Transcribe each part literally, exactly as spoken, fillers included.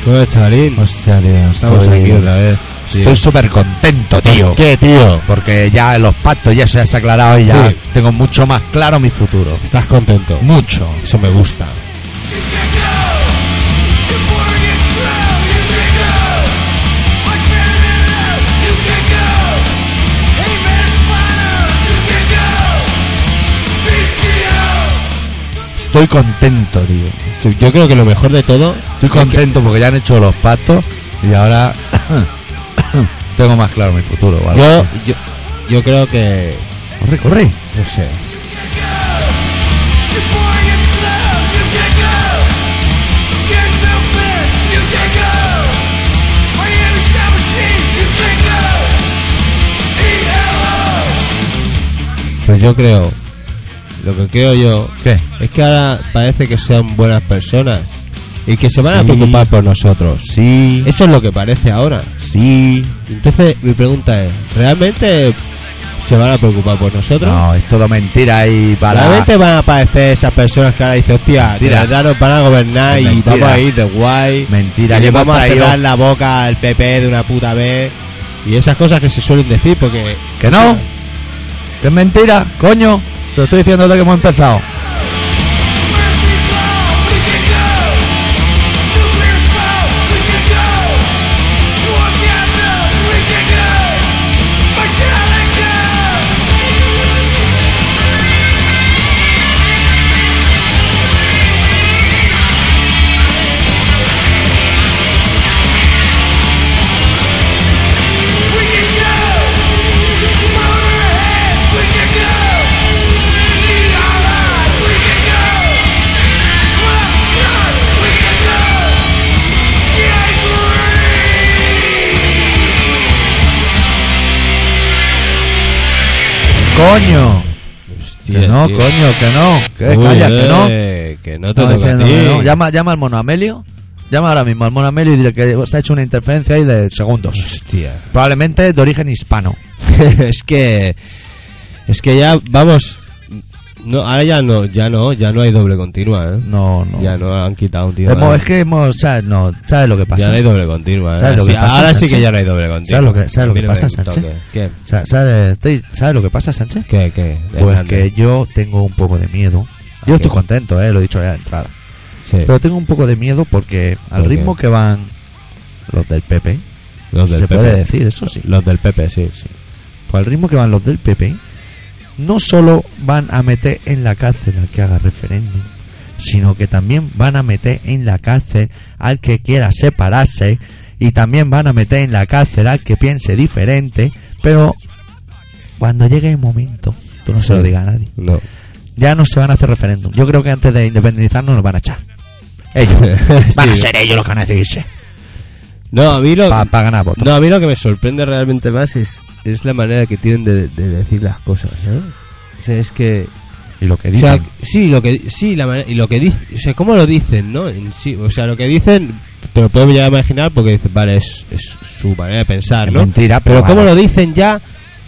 Bueno, chavalín. Hostia, tío, Estamos estoy... aquí otra vez. Tío. Estoy súper contento, tío. ¿Qué, tío? Porque ya los pactos ya se ha aclarado y ya Sí. tengo mucho más claro mi futuro. ¿Estás contento? Mucho. Eso me gusta. Estoy contento, tío. Sí, yo creo que lo mejor de todo... Estoy contento porque ya han hecho los pactos y ahora tengo más claro mi futuro, ¿vale? Yo, yo, yo creo que... Corre, corre. No sé. Pues yo creo... Lo que creo yo... ¿Qué? Es que ahora parece que sean buenas personas. Y que se van a Sí. preocupar por nosotros. Sí, Eso es lo que parece ahora. sí. Entonces mi pregunta es, ¿realmente se van a preocupar por nosotros? No, es todo mentira y para... ¿Realmente van a aparecer esas personas que ahora dicen, hostia, de Mentira. verdad nos van a gobernar Es y mentira. vamos a ir de guay? Mentira, y que le hemos vamos a traído- cerrar la boca al P P de una puta vez? Y esas cosas que se suelen decir porque... ¿Que no? ¿Que es mentira? Coño, te lo estoy diciendo desde que hemos empezado. Coño. Hostia, Que no, tío. coño, que no. Que Uy, calla, que no. eh, que no te No, toca a diciendo ti. que no. Llama, llama al mono Amelio. Llama ahora mismo al mono Amelio y dile que se ha hecho una interferencia ahí de segundos. Hostia. Probablemente de origen hispano. es que... Es que ya, vamos... No, ahora ya no, ya no, ya no hay doble continua, ¿eh? No, no. Ya no han quitado un tío. Hemos- ¿vale? es que hemos, ¿sabes? No, ¿sabes lo que pasa? Ya no hay doble continua. ¿eh? ¿Sabes lo que Sí, pasa, ahora sí Sánchez? que ya no hay doble continua. ¿Sabes lo que- sabes lo A mí que no pasa, me Sánchez? toque. ¿Qué? Sa- ¿Sabes, te- ¿Sabes lo que pasa, Sánchez? ¿Qué? ¿Qué? Pues Hernández. que yo tengo un poco de miedo. ¿A Yo estoy qué? contento, eh, lo he dicho ya de entrada. Sí. Pero tengo un poco de miedo porque al ¿Por qué? ritmo que van los del P P, Los del se P P. puede decir, eso sí. Los del P P, sí. sí. Pues al ritmo que van los del P P, no solo van a meter en la cárcel al que haga referéndum, sino que también van a meter en la cárcel al que quiera separarse y también van a meter en la cárcel al que piense diferente, pero cuando llegue el momento, tú no Sí. se lo digas a nadie, No. ya no se van a hacer referéndum. Yo creo que antes de independizarnos nos van a echar. Ellos. Van a Sí. ser ellos los que van a decidirse No, a mí lo... para ganar votos. No, a mí lo que me sorprende realmente más es, es la manera que tienen de, de decir las cosas, ¿sabes? O sea, es que... Y lo que O sea, dicen. sí, lo que sí, la manera, y lo que dice, o sea, cómo lo dicen, ¿no? En sí, o sea, lo que dicen te lo puedo llegar a imaginar porque dices, vale, es, es su manera de pensar, Es ¿no? mentira, pero pero cómo vale. lo dicen ya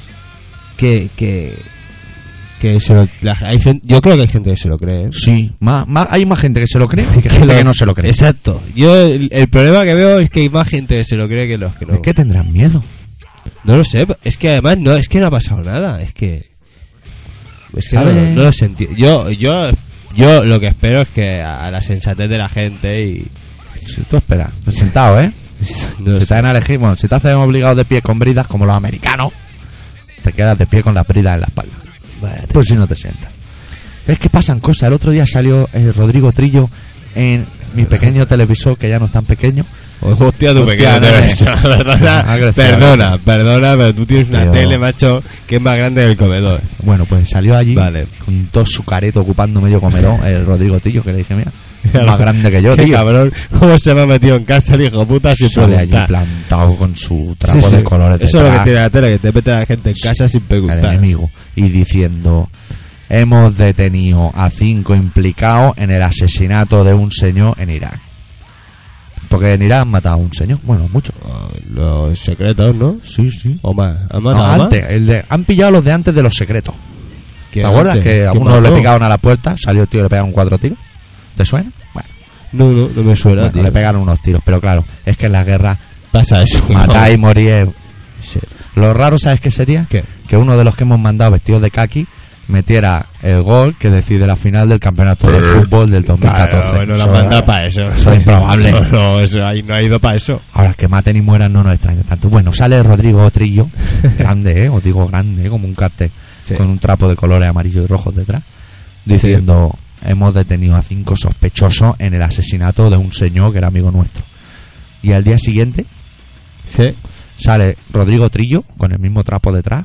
que que que se lo, la- hay gente- yo creo que hay gente que se lo cree, ¿eh? Sí, más, más, hay más gente que se lo cree que gente lo- que no se lo cree. Exacto. Yo el, el problema que veo es que hay más gente que se lo cree que los que no. Es que tendrán miedo. No lo sé, es que además no, es que no ha pasado nada, es que es que no, ¿Sabes? no lo sentí. Yo yo yo lo que espero es que a, a la sensatez de la gente y Si tú esperas, pues sentado, ¿eh? no Si sé. te van a elegir, bueno, si te hacen obligado de pie con bridas como los americanos, te quedas de pie con las bridas en la espalda. Pues si no te sientas. Es que pasan cosas. El otro día salió eh, Rodrigo Trillo en mi pequeño televisor, que ya no es tan pequeño. Hostia, tu Hostia, pequeño nene. televisor. Ha Perdona, crecido, perdona, perdona, pero tú tienes una Pero- tele, macho, que es más grande que el comedor. Bueno, pues salió allí Vale. con todo su careto ocupando medio comedor, el Rodrigo Trillo, que le dije, mira, es más grande que yo, Qué tío. cabrón, cómo se me ha metido en casa el hijo puta sin Sale allí preguntar. plantado con su trapo Sí, sí. de colores Eso es lo que detrás. tiene la tele, que te mete a la gente en casa sin El preguntar. enemigo, y diciendo: hemos detenido a cinco implicados en el asesinato de un señor en Irak. Porque en Irak han matado a un señor, bueno, muchos. Oh, los secretos, ¿no? Sí, sí. O más. ¿Han No, matado más? antes, el de, han pillado a los de antes de los secretos. ¿Te ¿Quién acuerdas antes? que a ¿Quién uno le mató? picaron a la puerta, salió el tío y le pegaron cuatro tiros? ¿Te suena? Bueno, No, no, no me suena, Bueno, tío. le pegaron unos tiros, pero claro, es que en la guerra Pasa eso. matar y ¿no? morir. Sí. Lo raro, ¿sabes qué sería? ¿Qué? Que uno de los que hemos mandado vestidos de kaki metiera el gol que decide la final del campeonato de fútbol del dos mil catorce. Claro, no la Eso- manda para eso. eso es improbable. No, no, eso ahí no ha ido para eso. Ahora, que maten y mueran no nos extraña tanto. Bueno, sale Rodrigo Trillo, grande, ¿eh? Os digo grande, ¿eh? Como un cartel, Sí. con un trapo de colores amarillos y rojos detrás, diciendo: hemos detenido a cinco sospechosos en el asesinato de un señor que era amigo nuestro. Y al día siguiente Sí. sale Rodrigo Trillo con el mismo trapo detrás,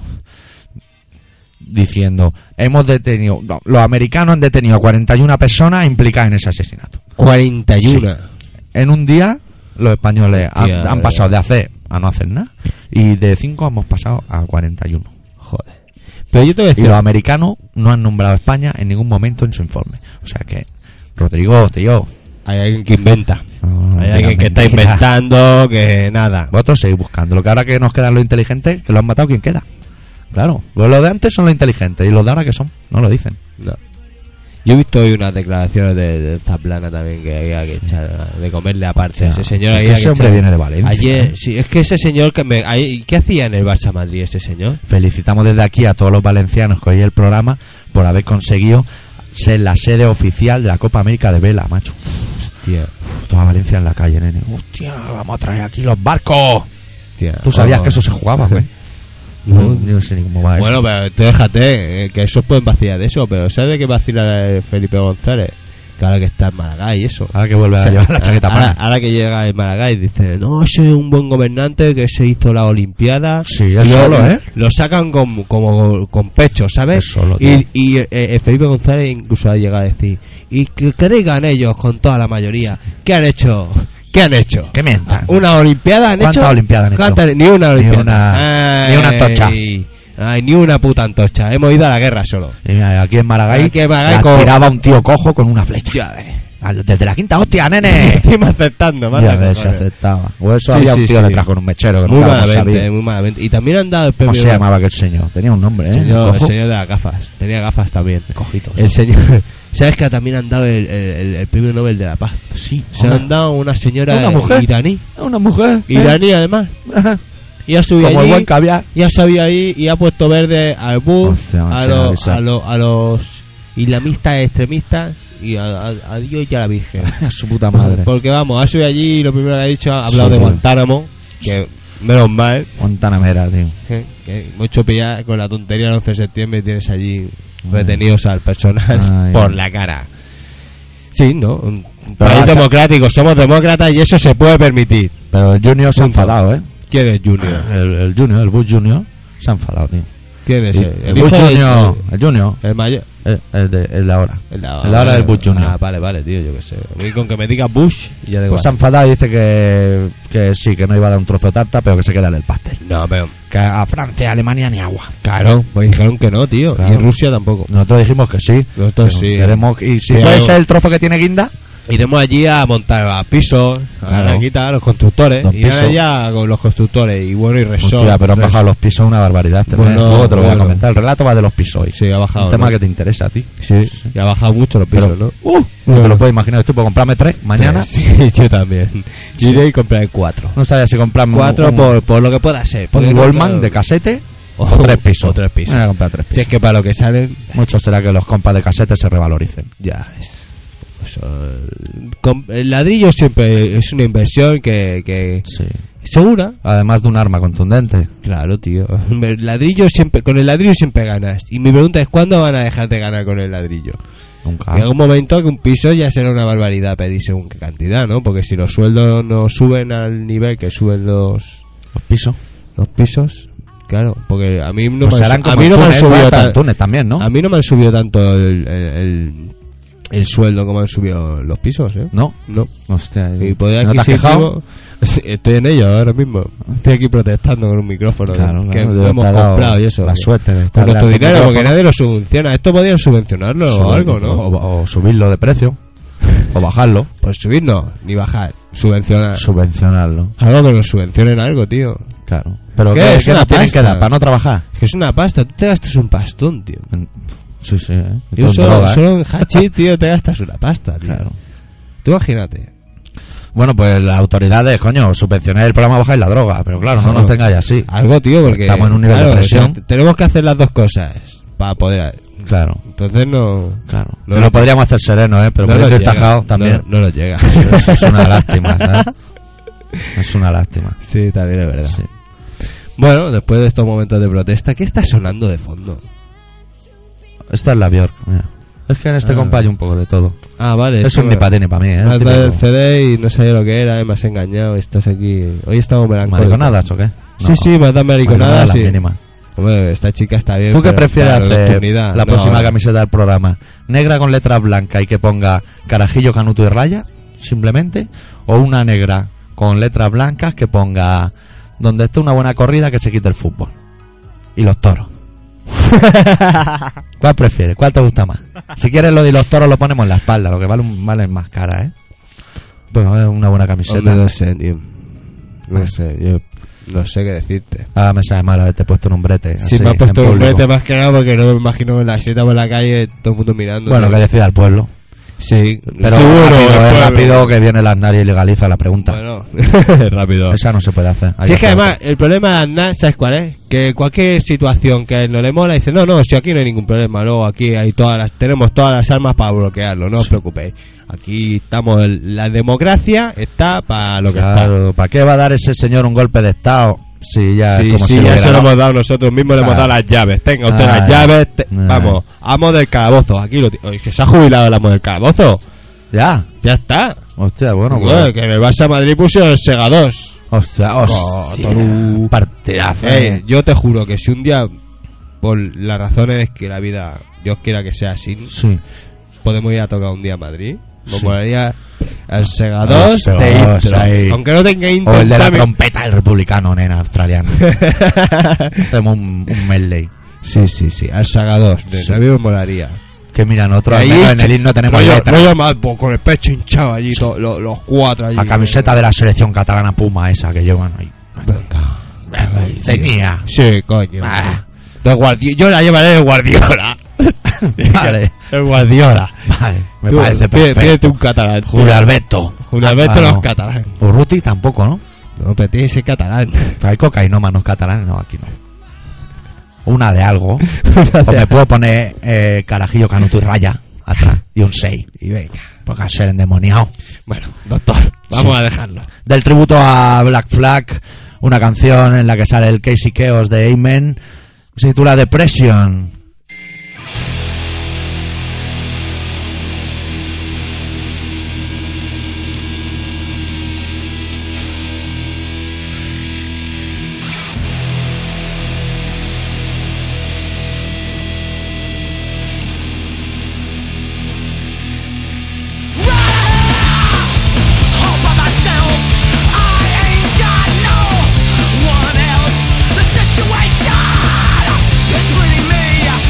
diciendo: hemos detenido, no, los americanos han detenido a cuarenta y una personas implicadas en ese asesinato. cuarenta y uno. En un día los españoles han, Hostia, han pasado de hacer a no hacer nada, y de cinco hemos pasado a cuarenta y uno. Joder. Pero yo te voy a Y decir... los americanos no han nombrado a España en ningún momento en su informe. O sea que, Rodrigo, tío, Hay alguien que inventa. no, Hay digas alguien que está mentira. inventando, que nada. Vosotros seguís buscando. Lo que ahora que nos quedan los inteligentes, que lo han matado, ¿quién queda? Claro, pues los de antes son los inteligentes, y los de ahora que son, no lo dicen. No. Yo he visto hoy unas declaraciones de, de Zaplana también, que había que echar de comerle aparte a ese señor. Es que había ese hombre echar- viene de Valencia. Ayer, ¿eh? sí, es que ese señor que me... ahí- ¿Qué hacía en el Barça Madrid ese señor? Felicitamos desde aquí a todos los valencianos que oyen el programa por haber conseguido ser la sede oficial de la Copa América de Vela, macho. Hostia, Uf, toda Valencia en la calle, nene. Hostia, vamos a traer aquí los barcos. hostia. ¿Tú sabías Oh. que eso se jugaba, güey? No. No, yo no sé ni cómo va Bueno, eso. pero tú déjate, eh, que esos pueden vacilar de eso, pero ¿sabes de qué vacila eh, Felipe González? Que ahora que está en Maragall y eso. Ahora que vuelve a O sea, llevar la chaqueta ahora, para. ahora que llega el Maragall dice, no, ese es un buen gobernante que se hizo la Olimpiada. Sí, él Y lo- solo, ¿eh? Lo sacan con, como con pecho, ¿sabes? Él solo, tío. y y eh, eh, Felipe González incluso ha llegado a decir, ¿y qué, qué digan ellos con toda la mayoría? ¿Qué han hecho? ¿Qué han hecho? ¿Qué mientan? ¿Una Olimpiada han ¿Cuántas hecho? Olimpiadas han hecho? ¿Cuántas? Ni una Ni Olimpiada. una- ni una antorcha. Ay, ay, ni una puta antorcha. Hemos ido a la guerra solo. Y mira, aquí en Maragall, Aquí en Maragall la con- tiraba un tío cojo con una flecha. Ya ves. Al- Desde la quinta hostia, nene. Encima aceptando, manda Ya ves, se cojones. aceptaba. O eso Sí, había sí, un tío sí. detrás con un mechero que Muy nunca lo malamente, sabía. muy malamente. Y también han dado el ¿Cómo premio. se llamaba aquel señor? Tenía un nombre, ¿eh? El señor, el Cojo. señor de las gafas. Tenía gafas también. Cojitos. El señor. ¿Sabes que también han dado el, el, el- el premio Nobel de la Paz? Sí, Se una- han dado a una señora ¿Una mujer? iraní. una mujer. ¿eh? Iraní, además. Y ha subido Como el allí. buen caviar. Y ha subido ahí y ha puesto verde al Bush, Hostia, a, se los, avisa. a, los, a los islamistas extremistas y a, a- a Dios y a la Virgen. A su puta madre. Porque vamos, ha subido allí y lo primero que ha dicho ha hablado Sí, de tío. Guantánamo, que menos mal, Guantanamera, tío. que, que mucho pillar con la tontería del once de septiembre y tienes allí retenidos al personal Ay. por la cara. Sí, ¿no? Un un Pero país vas a- democrático, somos demócratas y eso se puede permitir. Pero el Junior se ha Punto. enfadado, ¿eh? ¿Quién es Junior? El, el Junior, el Bush Junior, se ha enfadado, tío. ¿Quién es Y el, el hijo Bush del- Junior, el Junior, el mayor? el, el de, el de ahora. El de El de ahora del Bush Junior. Ah, vale, vale, tío, yo qué sé. A mí con que me digas Bush, ya de Pues se ha enfadado y dice que, que sí, que no iba a dar un trozo de tarta, pero que se queda en el pastel. No, pero... Que a Francia, Alemania ni agua. Claro, pues dijeron que no, tío. Claro. Y en Rusia tampoco. Nosotros dijimos que sí. Nosotros Pero sí. Queremos, y si Sí, puede algo. ser el trozo que tiene guinda, Iremos allí a montar a pisos, a Claro. la quita, a los constructores. Los Irán pisos. allá con los constructores y bueno, y resort. hostia, pero han resort. bajado los pisos una barbaridad. Este mes. Bueno, Luego te lo voy a bueno. comentar. El relato va de los pisos hoy. Sí, ha bajado. Un tema ¿no? que te interesa a ti. Sí, y ha bajado mucho los pisos, Pero- ¿no? Uh, no te lo puedes imaginar. Estoy por comprarme tres mañana. Sí, yo también. Sí. Iré y compraré cuatro. No sabía si comprarme Cuatro un, por, por lo que pueda ser. un porque no, Goldman claro, de casete o, o tres pisos. O tres pisos. Me voy a comprar tres Si pisos. es que para lo que salen, Mucho será que los compas de casete se revaloricen. ya es. Pues, eh, com- el ladrillo siempre es una inversión que, que Sí. segura. Además de un arma contundente. Claro, tío. El ladrillo siempre, con el ladrillo siempre ganas. Y mi pregunta es, ¿cuándo van a dejar de ganar con el ladrillo? Nunca. Llega un momento que un piso ya será una barbaridad pedir según qué cantidad, ¿no? Porque si los sueldos no suben al nivel que suben los, Los pisos. los pisos, claro, porque a mí no Pues me serán han, como a mí en no me han Túnez, subido ¿no? tan- En Túnez también, ¿no? a mí no me han subido tanto el, el, el, el sueldo como han subido los pisos, ¿eh? No. No. Hostia. Y poder ¿No te has adquisitivo, estoy en ello ahora mismo. Estoy aquí protestando con un micrófono Claro, que claro, lo te hemos ha dado comprado y eso. la que- suerte de con estar nuestro delante de un dinero, porque micrófono. nadie lo subvenciona. Esto podrían subvencionarlo o algo, ¿no? O, o subirlo de precio. O bajarlo. Pues subir no, ni bajar. Subvencionar. Subvencionarlo. Algo que nos subvencionen algo, tío. Claro. ¿Pero ¿Qué? qué, Es qué una nos tienen pasta. que dar? ¿Para no trabajar? Es que es una pasta. Tú te gastas un pastón, tío. Sí, sí. ¿eh? Yo Esto es solo, droga, ¿eh? solo en hachís, tío, te gastas una pasta, tío. Claro. Tú imagínate. Bueno, pues las autoridades, coño, subvencionar el programa Bajáis la Droga, pero claro, no, no nos tengáis así. Algo, tío, porque estamos en un nivel claro, de presión. O sea, tenemos que hacer las dos cosas para poder. Claro. Entonces no. Claro. No No lo podríamos hacer sereno, ¿eh? Pero no podéis nos ir llega, tajados también. No, no nos llega. Eso es una lástima, ¿sabes? Es una lástima. Sí, también es verdad. Sí. Bueno, después de estos momentos de protesta, ¿qué está sonando de fondo? Esta es la Bjork, mira. Es que en este Ah. compa hay un poco de todo. Ah, vale. Es un ni para ti ni para mí, ¿eh? Me has Típico. dado el C D y no sabía lo que era, eh, me has engañado. Estás aquí. Hoy estamos melancólicos. ¿Mariconadas o qué? Sí, sí, me has dado mariconadas. Mariconadas Sí. las mínimas. Hombre, esta chica está bien. ¿Tú qué pero, prefieres claro, hacer nocturnidad, la no. próxima camiseta del programa? ¿Negra con letras blancas y que ponga carajillo, canuto y raya? Simplemente. ¿O una negra con letras blancas que ponga donde esté una buena corrida que se quite el fútbol? Y los toros. ¿Cuál prefieres? ¿Cuál te gusta más? Si quieres lo de los toros lo ponemos en la espalda, lo que vale, vale más cara, ¿eh? Pues a ver, una buena camiseta. Hombre, no sé, tío. No sé, yo no sé qué decirte. Ah, me sabe mal haberte puesto un brete. Si así, me has puesto en un público. brete más que nada porque no me imagino en la sieta por la calle todo el mundo mirando. Bueno, que decida el pueblo. sí, Pero seguro, rápido, el es pueblo. rápido que viene el Aznar y legaliza la pregunta. Bueno, rápido. Esa no se puede hacer. Hay Si es que hacer además el problema de Aznar, ¿sabes cuál es? Que cualquier situación que a él no le mola, dice, no, no, si aquí no hay ningún problema, luego aquí hay todas las, tenemos todas las armas para bloquearlo, no os preocupéis. Aquí estamos, el- la democracia está para lo que Claro, ¿para qué va a dar ese señor un golpe de estado si ya está. es Sí, como sí, si ya hubiera se lo dado? hemos dado nosotros mismos, le hemos Claro. dado las llaves. Tenga usted Ah, las ya. llaves, te- Ah. vamos, amo del calabozo, aquí lo ti- Oye, que se ha jubilado el amo del calabozo. Ya. Ya está. Hostia, bueno, Joder, pues. que en el Barça Madrid pusieron el Sega dos. Hostia, hostia. Tolu. Partidazo. Eh, eh. yo te juro que si un día, por las razones que la vida Dios quiera que sea así, Sí. podemos ir a tocar un día a Madrid, me Sí. molaría el Sega El dos Sega de dos, intro. ahí. Aunque no tenga intro. O el de la también- trompeta, el republicano, nena, australiano. Hacemos un, un medley. Sí, sí, sí, al Sega dos. de- Sí. A mí me molaría. Que mira, nosotros al Ahí, menos en el himno tenemos rollo, letra. rollo más, pues, con el pecho hinchado allí, to- lo- los cuatro allí. La camiseta de la selección catalana Puma, esa que llevan ahí. Venga. Ceñía. Sí, coño. Ah. De Guardi- yo la llevaré de Guardiola. Vale. El Guardiola. Vale, me Tú, parece pide- Pídete perfecto. un catalán. tío. Julio Alberto. Julio Alberto Ah, no no. es catalán. Urruti tampoco, ¿no? No, pero tiene que ser catalán. Pero hay cocainómanos catalanes, no, aquí no. Una de algo. O me puedo poner eh, carajillo, canuto y raya atrás. Y un seis. Y venga. Porque a ser endemoniado. Bueno, doctor, vamos Sí. a dejarlo. Del tributo a Black Flag, una canción en la que sale el Casey Chaos de Amen. Se titula Depression. All by myself, I ain't got no one else. The situation between me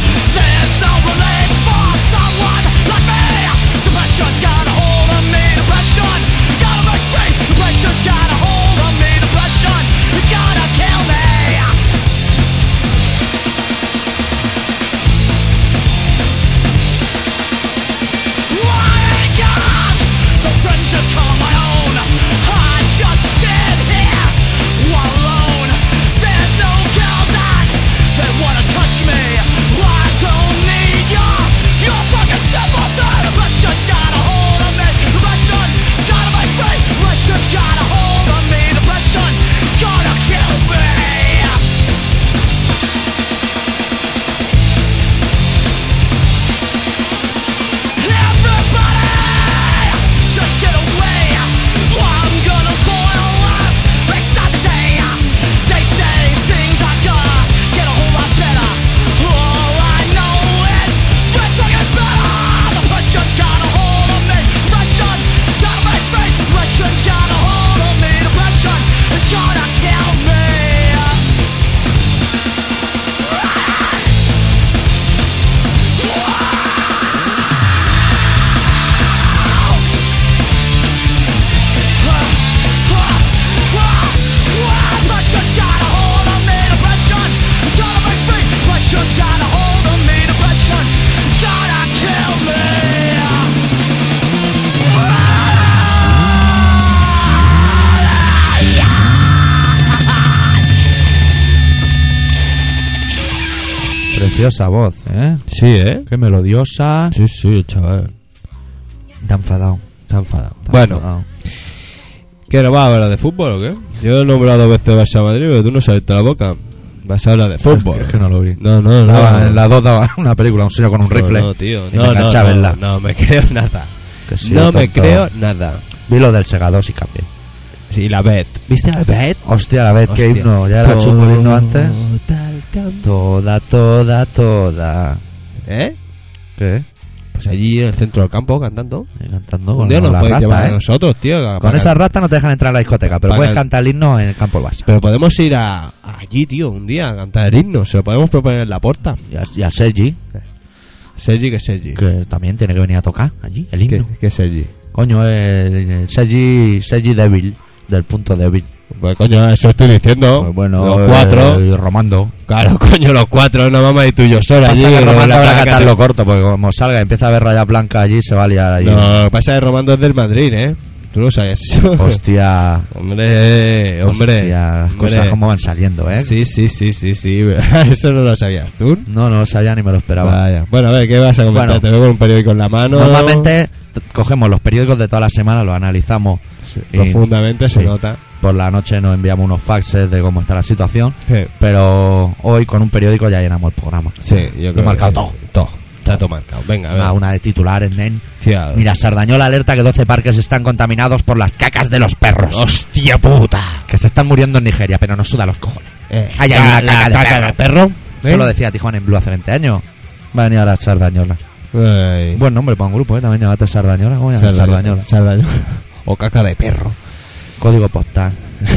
preciosa voz, ¿eh? Sí, ¿eh? Qué melodiosa. Sí, sí, chaval. Te ha enfadado. Está enfadado. te ha Bueno, enfadado. ¿qué no vas a hablar de fútbol o qué? Yo he nombrado dos veces Barça Madrid, pero tú no sabes la boca. Vas a hablar de fútbol. Es que no lo vi. No, no, no. Daba- no. en las dos daba una película, un señor con un No, rifle. No, tío. y No, me no, enganchaba en no, la. no me creo nada. Que sí, No me tonto. creo nada. Vi lo del segador y cambié. Sí, la Bet. ¿Viste la Bet? Hostia, la vez que Hostia. himno. Ya era chungo el himno antes. Total cambio. Toda, toda, toda. ¿Eh? ¿Qué? Pues allí en el centro del campo cantando. Y cantando Un con día nos la podéis rata, llevar a ¿eh? nosotros, tío. Con esa rata no te dejan entrar a la discoteca, pero Para puedes que- cantar el himno en el campo del Barça. Pero podemos ir a, a allí, tío, un día a cantar el himno. Se lo podemos proponer en la puerta. Y a, y a Sergi, Sergi, que Sergi. que también tiene que venir a tocar allí el ¿Qué, himno. qué Sergi? Coño, el, el Sergi, Sergi débil, del punto débil. Pues coño, eso estoy diciendo. Pues bueno, los cuatro. eh, y Romando. Claro, coño, los cuatro, no mamá y tú y yo sola. Pasa allí, que con Romando la habrá que placa atarlo de- corto, porque como salga y empieza a ver raya blanca allí, se va a liar allí. No, lo que pasa es que Romando es del Madrid, ¿eh? Tú lo sabes eso. Hostia, Hombre, hombre. hostia, las hombre. cosas como van saliendo, ¿eh? Sí, sí, sí, sí, sí. Eso no lo sabías tú. No, no lo sabía ni me lo esperaba. Vaya. Bueno, a ver, ¿qué vas a comentar? Bueno. Te veo con un periódico en la mano. Normalmente t- cogemos los periódicos de toda la semana, los analizamos y Profundamente se sí. nota. por la noche, nos enviamos unos faxes de cómo está la situación, Sí, pero hoy con un periódico ya llenamos el programa. sí, yo Lo he creo. marcado que- todo. Todo. Está todo marcado. Venga, a ver. Una, una de titulares, nen. Tía, Mira, Sardañola alerta que doce parques están contaminados por las cacas de los perros. ¡Hostia puta! Que se están muriendo en Nigeria, pero nos suda los cojones. Eh, Ahí hay la- una la caca de caca perro. de perro. Eso lo decía Tijuana en Blue hace veinte años. Va a venir ahora Sardañola. Ay. Buen nombre para un grupo, ¿eh? También llamate Sardañola. ¿Cómo llamas Sardañola. Sardañola? Sardañola. O caca de perro. Código postal.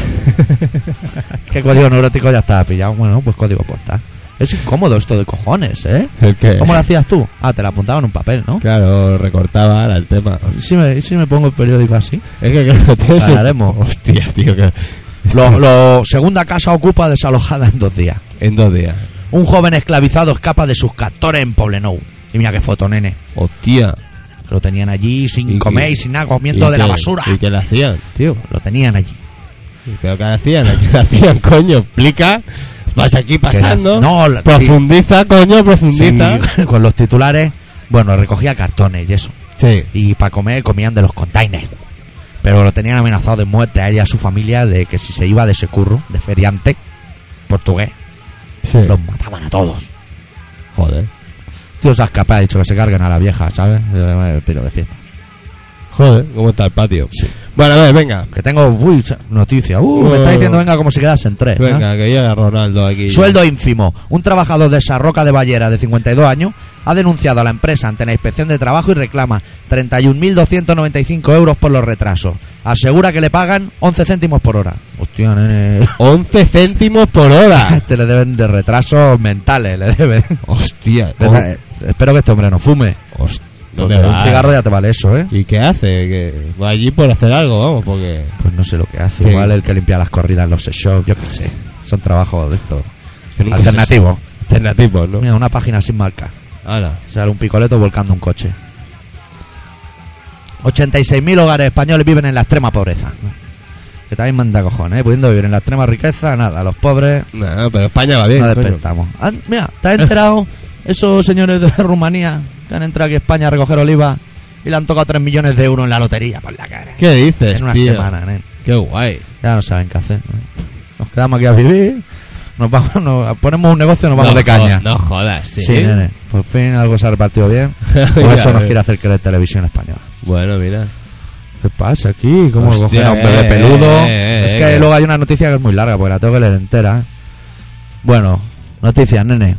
¿Qué código neurótico ya estaba pillado? Bueno, pues código postal. Es incómodo esto de cojones, ¿eh? ¿El qué? ¿Cómo lo hacías tú? Ah, te la apuntaba en un papel, ¿no? Claro, recortaba era el tema. ¿Y si me, y si me pongo el periódico así? Es que claro, tienes un- Ganaremos. Hostia, tío, que... Lo, lo- segunda casa ocupa desalojada en dos días. En dos días. Un joven esclavizado escapa de sus captores en Poblenou. Y mira qué foto, nene. Hostia. Lo tenían allí sin ¿Y comer qué? y sin nada, comiendo ¿Y de la qué- basura. ¿Y qué le hacían, tío? Lo tenían allí. ¿Pero qué le hacían? ¿Qué le hacían, coño? Explica. Vas aquí pasando. No, la- Profundiza, coño, profundiza. Sí, con los titulares, bueno, recogía cartones y eso. Sí. Y para comer comían de los containers. Pero lo tenían amenazado de muerte a él y a su familia, de que si se iba de ese curro, de feriante portugués, Sí. los mataban a todos. Joder. Tío, se ha escapado, ha dicho que se carguen a la vieja, ¿sabes? Pero de fiesta. Joder, ¿cómo está el patio? Sí. Bueno, a ver, venga. Que tengo, uy, noticia. Uh, me está diciendo, venga, como si quedasen tres. ¿eh? Venga, que llega Ronaldo aquí. Sueldo ínfimo. Un trabajador de Sarroca de Ballera de cincuenta y dos años ha denunciado a la empresa ante la inspección de trabajo y reclama treinta y un mil doscientos noventa y cinco euros por los retrasos. Asegura que le pagan once céntimos por hora. Hostia, nene. once céntimos por A hora. este le deben de retrasos mentales, le deben. Hostia. Eh, Espero que este hombre no fume. Hostia. Porque ¿Dónde un va? cigarro ya te vale eso, ¿eh? ¿Y qué hace? Que va allí por hacer algo, vamos, porque... Pues no sé lo que hace. Sí. Igual el que limpia las corridas en los shows, yo qué sé. Son trabajos de estos. que nunca Alternativos. se- Alternativos, ¿no? Mira, una página sin marca. Hala. Sale un picoleto volcando un coche. ochenta y seis mil hogares españoles viven en la extrema pobreza. Que también manda cojones, ¿eh? Pudiendo vivir en la extrema riqueza, nada, los pobres No, pero España va bien. no coño. despertamos. Ah, mira, ¿te has enterado? Esos señores de Rumanía que han entrado aquí a España a recoger oliva y le han tocado tres millones de euros en la lotería por la cara. ¿Qué dices, En una tío? semana, ¿eh? Qué guay. Ya no saben qué hacer. ¿eh? Nos quedamos aquí a vivir, nos vamos, nos ponemos un negocio y nos vamos no de caña. jo- No jodas, sí. Sí, nene. Por fin algo se ha repartido bien. Por Ya eso nos ves. quiere hacer creer televisión española. Bueno, mira. ¿Qué pasa aquí? ¿Cómo Hostia, cogen a un bebé eh, peludo? eh, es eh, que que- luego hay una noticia que es muy larga, porque la tengo que leer entera. ¿eh? Bueno, noticias, nene.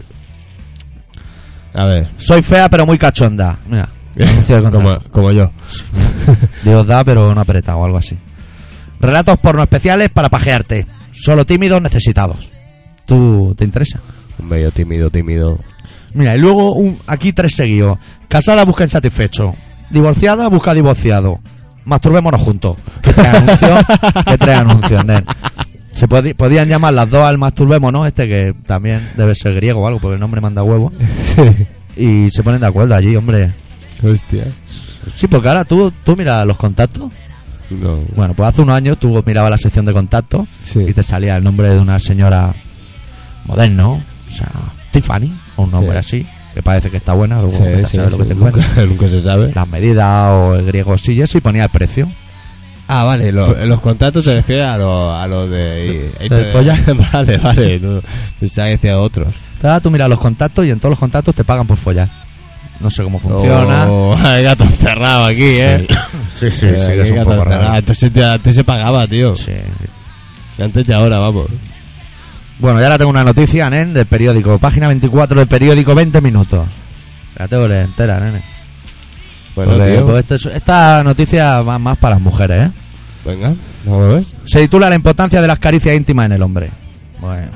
A ver. Soy fea pero muy cachonda. Mira, anuncio de como, contacto. como yo. Dios da pero no apretado o algo así. Relatos porno especiales para pajearte. Solo tímidos necesitados. ¿Tú te interesa? Un medio tímido, tímido. Mira, y luego un, aquí tres seguidos. Casada busca insatisfecho. Divorciada busca divorciado. Masturbémonos juntos. ¿Qué tres anuncios? ¿Qué tres anuncios, nen? Se podi- podían llamar las dos al masturbémonos, este que también debe ser griego o algo, porque el nombre manda huevo. Sí. Y se ponen de acuerdo allí, hombre. Hostia. Sí, porque ahora tú, tú miras los contactos. No. Bueno, pues hace unos años tú mirabas la sección de contactos Sí. y te salía el nombre de una señora moderno, o sea, Tiffany un nombre Sí. así, que parece que está buena, luego Sí, vete a sí, saber lo sí, que te nunca, encuentras. nunca se sabe. Las medidas o el griego sí y eso, y ponía el precio. Ah, vale, lo- los contratos te refieres a lo, a lo de... ¿Del follar? Vale, vale, no, pensaba que decía otros. Ahora tú miras los contactos y en todos los contactos te pagan por follar. No sé cómo funciona. Oh, hay gato encerrado aquí, ¿eh? Sí, sí, sí, Eh, que hay es un gato poco encerrado. raro. Antes, se- antes se pagaba, tío. Sí. Antes y ahora, vamos. Bueno, ya ahora tengo una noticia, nen, del periódico. Página veinticuatro del periódico, veinte minutos. La tengo que leer entera, nene. Bueno, Porque, tío, pues, esto es- esta noticia va más para las mujeres, ¿eh? venga, vamos a ver. Se titula La importancia de las caricias íntimas en el hombre. Bueno.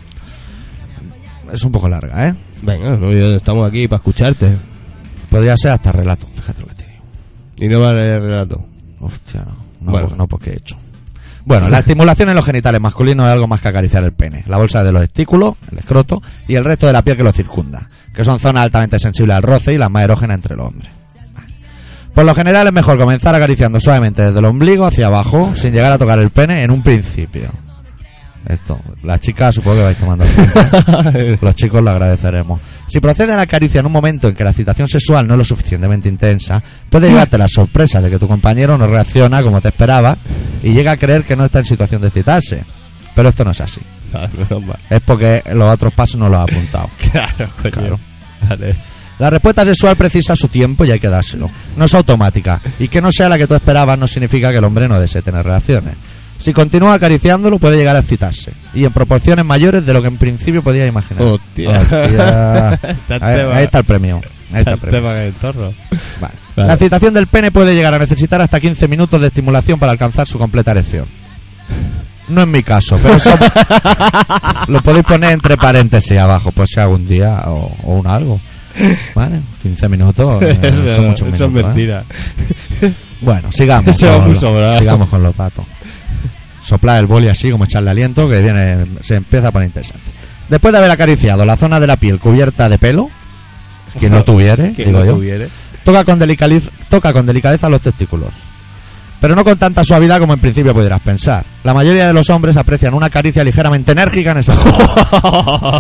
Es un poco larga, ¿eh? Venga, no, yo- estamos aquí para escucharte. Podría ser hasta relato, fíjate lo que te digo. Y no vale el relato. Hostia, no. No, Bueno. porque- no porque he hecho. Bueno, la estimulación en los genitales masculinos es algo más que acariciar el pene, la bolsa de los testículos, el escroto y el resto de la piel que lo circunda, que son zonas altamente sensibles al roce y las más erógenas entre los hombres. Por lo general es mejor comenzar acariciando suavemente desde el ombligo hacia abajo, sin llegar a tocar el pene en un principio. Esto, las chicas supongo que vais tomando apunte, ¿eh? Los chicos lo agradeceremos. Si procede a la caricia en un momento en que la excitación sexual no es lo suficientemente intensa, puede llevarte la sorpresa de que tu compañero no reacciona como te esperaba y llega a creer que no está en situación de excitarse. Pero esto no es así. Vale, menos mal. Es porque los otros pasos no los ha apuntado. Claro, coño. Claro. Vale. La respuesta sexual precisa su tiempo y hay que dárselo. No es automática. Y que no sea la que tú esperabas no significa que el hombre no desee tener relaciones. Si continúa acariciándolo puede llegar a excitarse. Y en proporciones mayores de lo que en principio podía imaginar. Hostia. Hostia. Está el Ahí, tema. ahí está el premio. Ahí está el premio. Tema que entorno. Vale. Vale. La excitación del pene puede llegar a necesitar hasta quince minutos de estimulación para alcanzar su completa erección. No es mi caso, pero eso lo podéis poner entre paréntesis abajo, pues si algún día o, o un algo. Vale, quince minutos. eh, Eso, son muchos eso minutos. es mentira. ¿eh? Bueno, sigamos. Eso va con muy lo- sobrado. sigamos con los datos. Soplar el boli así, como echarle aliento, que viene, se empieza a poner interesante. Después de haber acariciado la zona de la piel cubierta de pelo, quien no tuviere, Quien digo no yo, tuviere. toca con, delicadez- toca con delicadeza los testículos. Pero no con tanta suavidad como en principio pudieras pensar. La mayoría de los hombres aprecian una caricia ligeramente enérgica en ese punto.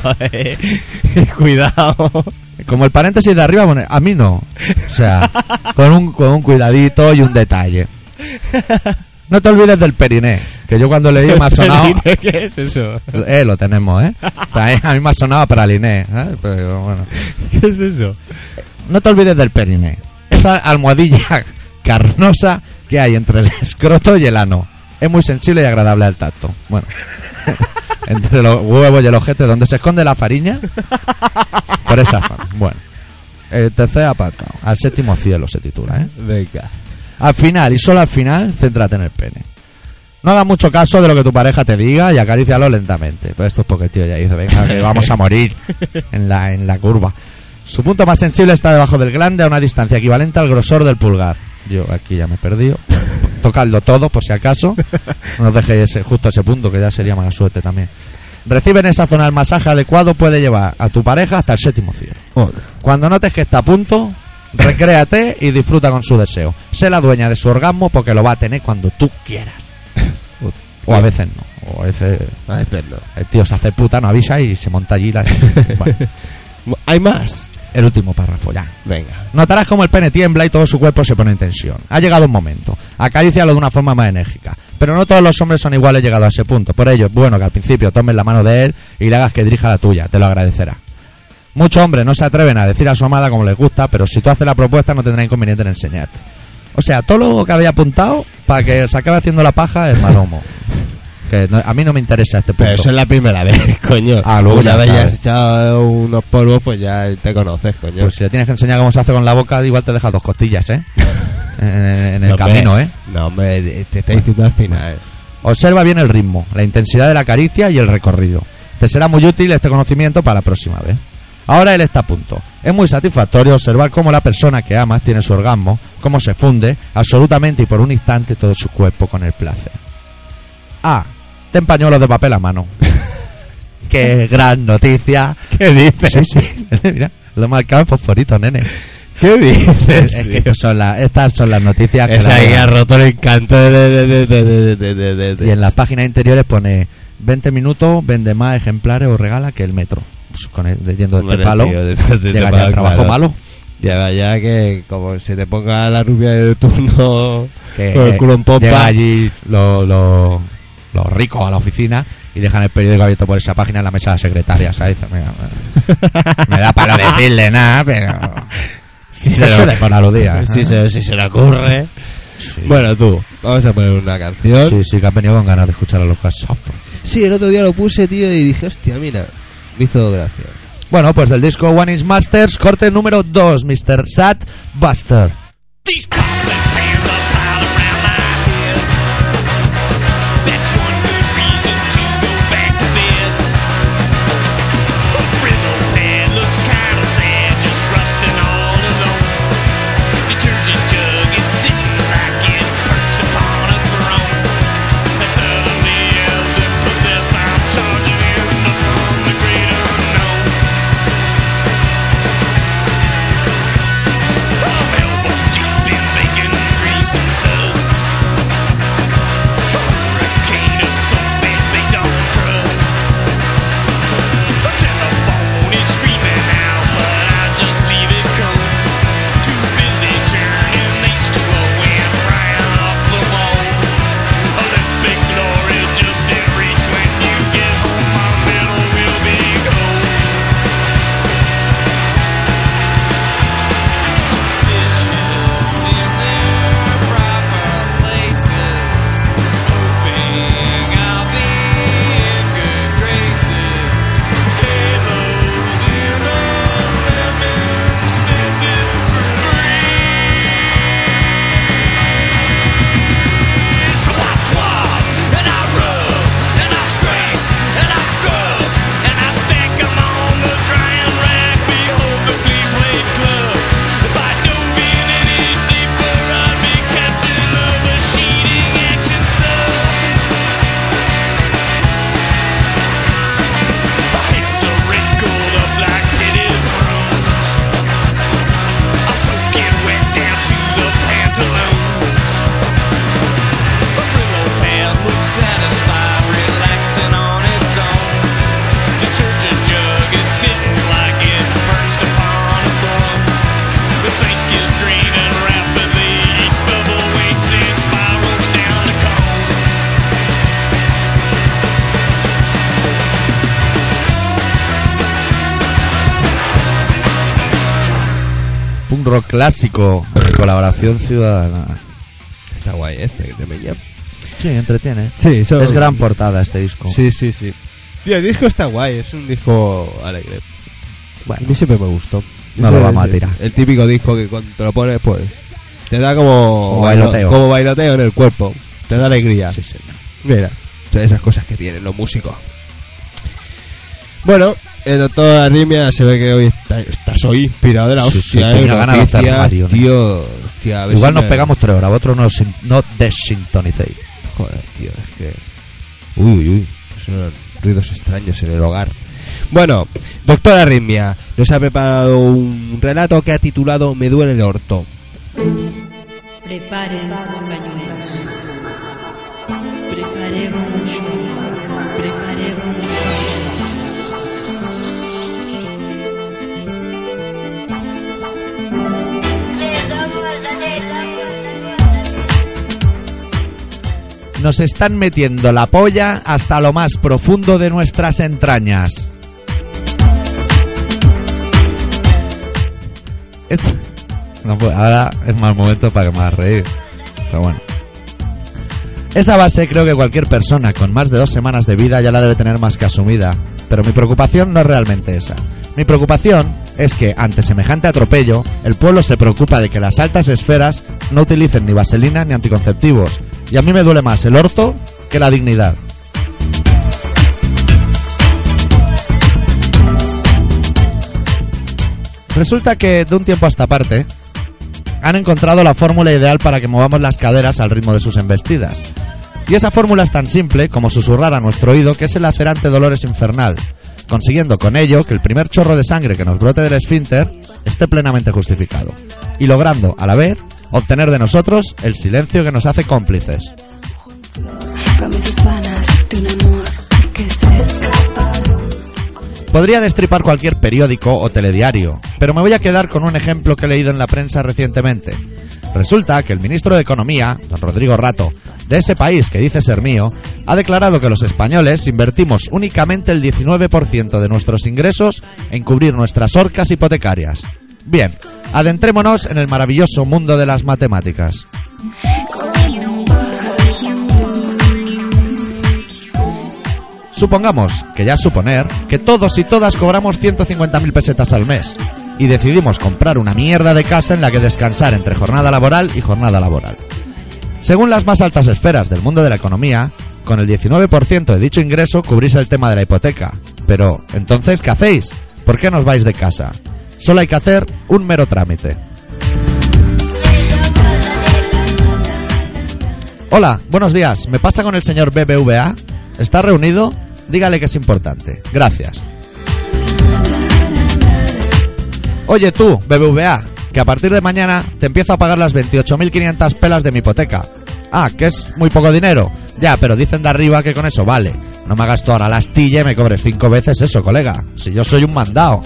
Cuidado. Como el paréntesis de arriba pone, a mí no. O sea, con un, con un cuidadito y un detalle. No te olvides del periné, que yo cuando leí me ha sonado... ¿Qué es eso? Eh, lo tenemos, ¿eh? También a mí me ha sonado praliné, ¿eh? Pero bueno. ¿Qué es eso? No te olvides del periné. Esa almohadilla carnosa que hay entre el escroto y el ano. Es muy sensible y agradable al tacto. Bueno, entre los huevos y el ojete, donde se esconde la fariña. Por esa zona. Bueno, el tercer apartado. Al séptimo cielo se titula, ¿eh? Venga. Al final, y solo al final, céntrate en el pene. No hagas mucho caso de lo que tu pareja te diga y acarícialo lentamente. Pero esto es porque el tío ya dice, venga, que vamos a morir en la, en la curva. Su punto más sensible está debajo del glande a una distancia equivalente al grosor del pulgar. Yo aquí ya me he perdido. Tocadlo todo, por si acaso. No nos dejéis ese, justo ese punto, que ya sería mala suerte también. Recibe en esa zona el masaje adecuado, puede llevar a tu pareja hasta el séptimo cielo. Cuando notes que está a punto, recréate y disfruta con su deseo. Sé la dueña de su orgasmo porque lo va a tener cuando tú quieras. O a veces no. O a veces A ver, no. el tío se hace puta, no avisa y se monta allí la... Bueno, ¿Hay más? el último párrafo, ya. Venga. Notarás como el pene tiembla y todo su cuerpo se pone en tensión. Ha llegado un momento. Acarícialo de una forma más enérgica. Pero no todos los hombres son iguales llegado a ese punto. Por ello es bueno que al principio tomes la mano de él y le hagas que dirija la tuya. Te lo agradecerá. Muchos hombres no se atreven a decir a su amada como les gusta, pero si tú haces la propuesta no tendrá inconveniente en enseñarte. O sea, todo lo que había apuntado para que se acabe haciendo la paja es malomo. Que no- a mí no me interesa este punto. Pero eso es la primera vez, coño. Ah, luego Una ya vez ya sabes. has echado unos polvos, pues ya te conoces, coño. Pues si le tienes que enseñar cómo se hace con la boca, igual te dejas dos costillas, ¿eh? En, en el No, camino, hombre. ¿eh? No, hombre, te está diciendo al final. Observa bien el ritmo, la intensidad de la caricia y el recorrido. Te será muy útil este conocimiento para la próxima vez. Ahora él está a punto. Es muy satisfactorio observar cómo la persona que amas tiene su orgasmo, cómo se funde absolutamente y por un instante todo su cuerpo con el placer. A. Ten pañuelos de papel a mano. ¡Qué gran noticia! ¿Qué dices? Sí, sí. Mira, lo he marcado en fosforito, nene. ¿Qué dices? Es, es que estos son las, estas son las noticias que Esa la- ahí ha roto el encanto de... de, de, de, de, de, de, de, de. Y en las páginas interiores pone veinte minutos, vende más ejemplares o regala que el metro. pues con el, yendo de Hombre, este palo, tío, detrás de este llega ya palo, al trabajo claro. malo. Ya, ya que como se te ponga la rubia de turno Que con el culo en pompa. llega allí los lo, lo ricos a la oficina y dejan el periódico abierto por esa página en la mesa de la secretaria, ¿sabes? Me, me, me da para no decirle nada, pero Si se suele por aludía. Si se, si se le ocurre. Sí. Bueno, tú, vamos a poner una canción. Sí, sí, que has venido con ganas de escuchar a los Gasop. Sí, el otro día lo puse, tío, y dije, hostia, mira, me hizo gracia. Bueno, pues del disco One Inch Masters, corte número dos, mister Sad Buster. These pots and pans are piled around my head. That's one good reason to go back to bed. The Brillo pad looks kinda sad, just rusting all alone. Detergent jug is sitting like it's perched upon a throne. And suddenly, as if possessed, I'm charging in upon the great unknown. I'm elbow deep in bacon, grease, and suds. A hurricane of soap and baked on crud. The telephone is screaming out, but I just leave it cold. Too busy churning H two O and frying off the mold. Olympic glory just in reach when you get home. My middle will be gold. Dishes in their proper places, hoping I'll be in good graces. Halos in a lemon-scented breeze. So I swab and I rub and I scrape and I scrub and I stack 'em on the drying rack. Behold the clean plate club. If I dove in any deeper, I'd be captain of a sheeting action sub. My hands are wrinkled up like pitted thrones. I'm soaking wet down to the pantaloons. The Brillo pad looks satisfied, relaxing on its own. Detergent jug is sitting like it's perched upon a throne. The sink is draining rapidly, each bubble waits and spirals down the cone. Punk rock clásico de colaboración ciudadana. Está guay este, que te me llama. Sí, entretiene. Sí, eso- Es gran portada este disco. Sí, sí, sí. Tío, el disco está guay, es un disco alegre. A Bueno, mí siempre me gustó. No Eso lo vamos es a tirar. El típico disco que cuando te lo pones, pues, te da como, Como bailoteo. como bailoteo en el cuerpo. Te da alegría. sí, señor. Mira, o sea, esas cosas que tienen los músicos. Bueno, el doctor Arritmia se ve que hoy está, estás hoy inspirado de la Sí, hostia. sí, eh, tenía ganas de hacer noticias, radio, ¿no? tío. Hostia, a ver Igual si nos me- pegamos tres horas, vosotros no, sin- no desintonicéis. Joder, tío, es que... Uy, uy, uy. Son ruidos extraños en el hogar. Bueno, doctor Arritmia nos ha preparado un relato que ha titulado Me duele el orto. Preparen sus pañuelos. Preparemos, preparemos. Nos están metiendo la polla hasta lo más profundo de nuestras entrañas. Es... No, pues ahora es mal momento para que me hagas reír. Pero bueno. Esa base creo que cualquier persona con más de dos semanas de vida ya la debe tener más que asumida. Pero mi preocupación no es realmente esa. Mi preocupación es que, ante semejante atropello, el pueblo se preocupa de que las altas esferas no utilicen ni vaselina ni anticonceptivos. Y a mí me duele más el orto que la dignidad. Resulta que, de un tiempo a esta parte, han encontrado la fórmula ideal para que movamos las caderas al ritmo de sus embestidas. Y esa fórmula es tan simple como susurrar a nuestro oído que es el lacerante Dolores infernal, consiguiendo con ello que el primer chorro de sangre que nos brote del esfínter esté plenamente justificado, y logrando, a la vez, obtener de nosotros el silencio que nos hace cómplices. Promesas vanas de un amor que se escapa. Podría destripar cualquier periódico o telediario, pero me voy a quedar con un ejemplo que he leído en la prensa recientemente. Resulta que el ministro de Economía, don Rodrigo Rato, de ese país que dice ser mío, ha declarado que los españoles invertimos únicamente el diecinueve por ciento de nuestros ingresos en cubrir nuestras horcas hipotecarias. Bien, adentrémonos en el maravilloso mundo de las matemáticas. Supongamos, que ya es suponer, que todos y todas cobramos ciento cincuenta mil pesetas al mes y decidimos comprar una mierda de casa en la que descansar entre jornada laboral y jornada laboral. Según las más altas esferas del mundo de la economía, con el diecinueve por ciento de dicho ingreso cubrís el tema de la hipoteca. Pero, entonces, ¿qué hacéis? ¿Por qué no os vais de casa? Solo hay que hacer un mero trámite. Hola, buenos días. ¿Me pasa con el señor B B V A? ¿Está reunido? Dígale que es importante. Gracias. Oye tú, B B V A, que a partir de mañana te empiezo a pagar las veintiocho mil quinientas pelas de mi hipoteca. Ah, que es muy poco dinero. Ya, pero dicen de arriba que con eso vale. No me hagas tú ahora la astilla y me cobres cinco veces eso, colega. Si yo soy un mandado.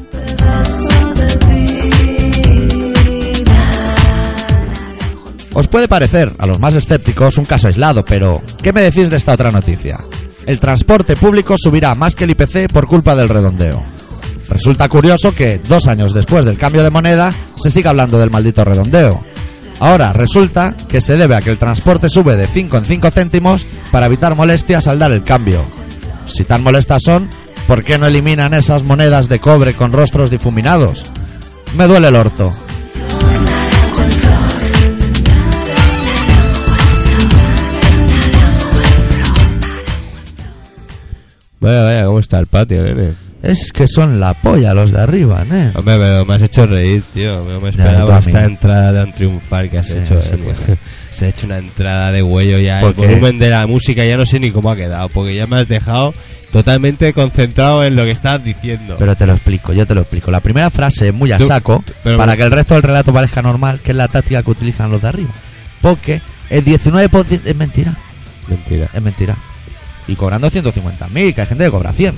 Os puede parecer, a los más escépticos, un caso aislado, pero ¿qué me decís de esta otra noticia? El transporte público subirá más que el I P C por culpa del redondeo. Resulta curioso que, dos años después del cambio de moneda, se siga hablando del maldito redondeo. Ahora resulta que se debe a que el transporte sube de cinco en cinco céntimos para evitar molestias al dar el cambio. Si tan molestas son, ¿por qué no eliminan esas monedas de cobre con rostros difuminados? Me duele el orto. Vaya, vaya, ¿cómo está el patio, nene? Es que son la polla los de arriba, ¿eh? Hombre, pero me has hecho reír, tío. No me Ya, tú esperaba a esta mí. entrada tan triunfal que has Sí, hecho. sí, eh. pues. Se ha hecho una entrada de huello ya. ¿Por El qué? volumen de la música ya no sé ni cómo ha quedado, porque ya me has dejado totalmente concentrado en lo que estás diciendo. Pero te lo explico, yo te lo explico. La primera frase es muy a Tú- saco, pero- para que el resto del relato parezca normal, que es la táctica que utilizan los de arriba. Porque el diecinueve por ciento es mentira, Mentira. es mentira. Y cobrando ciento cincuenta mil, que hay gente que cobra cien.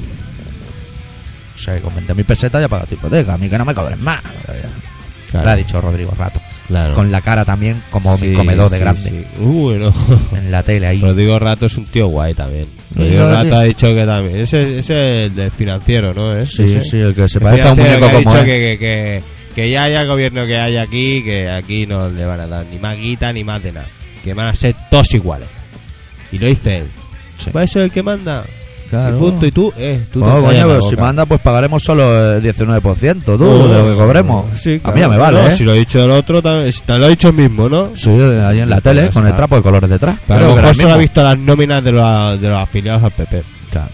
O sea, que con veinte mil pesetas ya pagas tu hipoteca. A mí que no me cobres más. Claro, Lo ha dicho Rodrigo Rato. claro. Con la cara también como Sí, mi comedor de sí, grande. sí. Uy, no. En la tele ahí. Rodrigo Rato es un tío guay también. No, Rodrigo no, Rato sí. ha dicho que también. Ese ese es el del financiero, ¿no? ¿Es Sí, ese? sí, el que se El parece a un financiero muñeco que ha como dicho él. que, que, que, que ya haya el gobierno que haya aquí, que aquí no le van a dar ni más guita ni más de nada. Que van a ser todos iguales. Y lo dice él. Sí. ¿Va a ser el que manda? Claro. Y punto, y tú, eh, tú te No, callas coño, la pero boca. si manda, pues pagaremos solo el diecinueve por ciento, tú, No, de lo que cobremos. sí, A mí ya claro. me vale, No, ¿eh? Si lo ha dicho el otro, también- si te lo ha dicho el mismo, ¿no? Sí, ahí en la Pues tele, ya con el está. trapo de colores detrás. Pero a Creo lo que era mejor el solo ha mismo. visto las nóminas de los, de los afiliados al P P. Claro.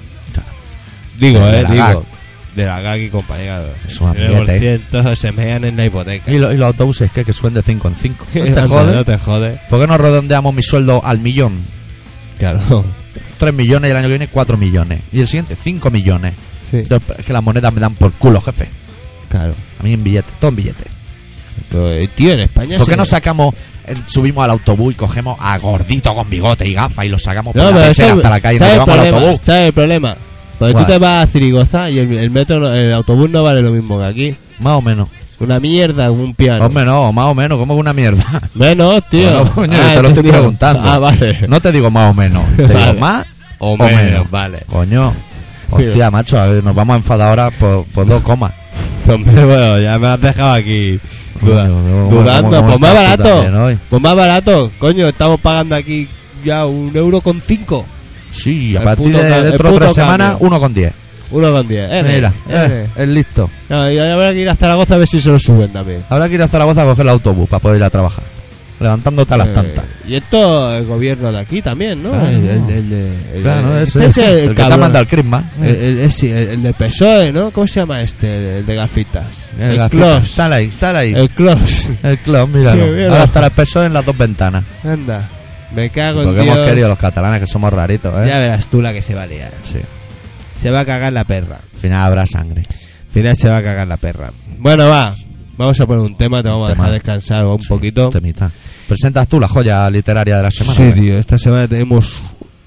Digo, De eh, la digo. G A C. De la G A C y compañía. Su El nueve por amiguete. ciento se mean en la hipoteca. Y, lo- y los autobuses, ¿qué? Que suben de cinco en cinco. ¿No te Anda, jode? No te jode. ¿Por qué no redondeamos mi sueldo al millón? Claro. tres millones y el año que viene cuatro millones. Y el siguiente cinco millones. Sí. Entonces, es que las monedas me dan por culo, jefe. Claro. A mí en billetes, todo en billetes. Pero, eh, tío, en España ¿Por qué se- no sacamos, eh, subimos al autobús y cogemos a gordito con bigote y gafas y lo sacamos por No, la pero pechera eso- hasta la calle y nos ¿sabes el llevamos al problema? autobús? ¿Sabes el problema? Porque ¿Cuál? tú te vas a Zaragoza y el, el metro, no- el autobús no vale lo mismo que aquí. Más o menos. Una mierda, un piano. Hombre, no, más o menos, como que una mierda. Menos, tío. Bueno, coño, Ah, yo te lo estoy entendido. preguntando. Ah, vale. No te digo más o menos, te Vale. digo más O o menos, menos. vale. Coño, hostia, macho, a ver, nos vamos a enfadar ahora por, por dos comas. Hombre, bueno, ya me has dejado aquí duda- Coño, ¿cómo- dudando. cómo- cómo Pues más estás tú barato. también hoy? Pues más barato. Coño, estamos pagando aquí ya un euro con cinco. Sí, a El partir puto de ca- el dentro de puto tres semanas, cambio. uno con diez. Uno con diez. Eh, Mira, eh. eh, es listo. No, y ahora habrá que ir a Zaragoza a ver si se lo suben también. Habrá que ir a Zaragoza a coger el autobús para poder ir a trabajar. Levantándote a las Eh, tantas. Y esto el gobierno de aquí también, ¿no? Claro. El, el, el de- el- Claro, el- ese, este es el, el que te ha cabrón. mandado el Christmas. El, el, el- sí, el- el de P S O E, ¿no? ¿Cómo se llama este? El de gafitas. El, gafita. Clos. Sal ahí, sal ahí. El Clos. El club, míralo. Sí, míralo. Ahora estará el P S O E en las dos ventanas. Anda. Me cago en Porque Dios. hemos querido los catalanes, que somos raritos, ¿eh? Ya verás tú la que se va a liar. Sí. Se va a cagar la perra. Al final habrá sangre. Al final se va a cagar la perra. Bueno, va. Vamos a poner un tema. Te vamos a Tema. dejar descansar un poquito. Temita. ¿Presentas tú la joya literaria de la semana? Sí, ¿eh? tío. Esta semana tenemos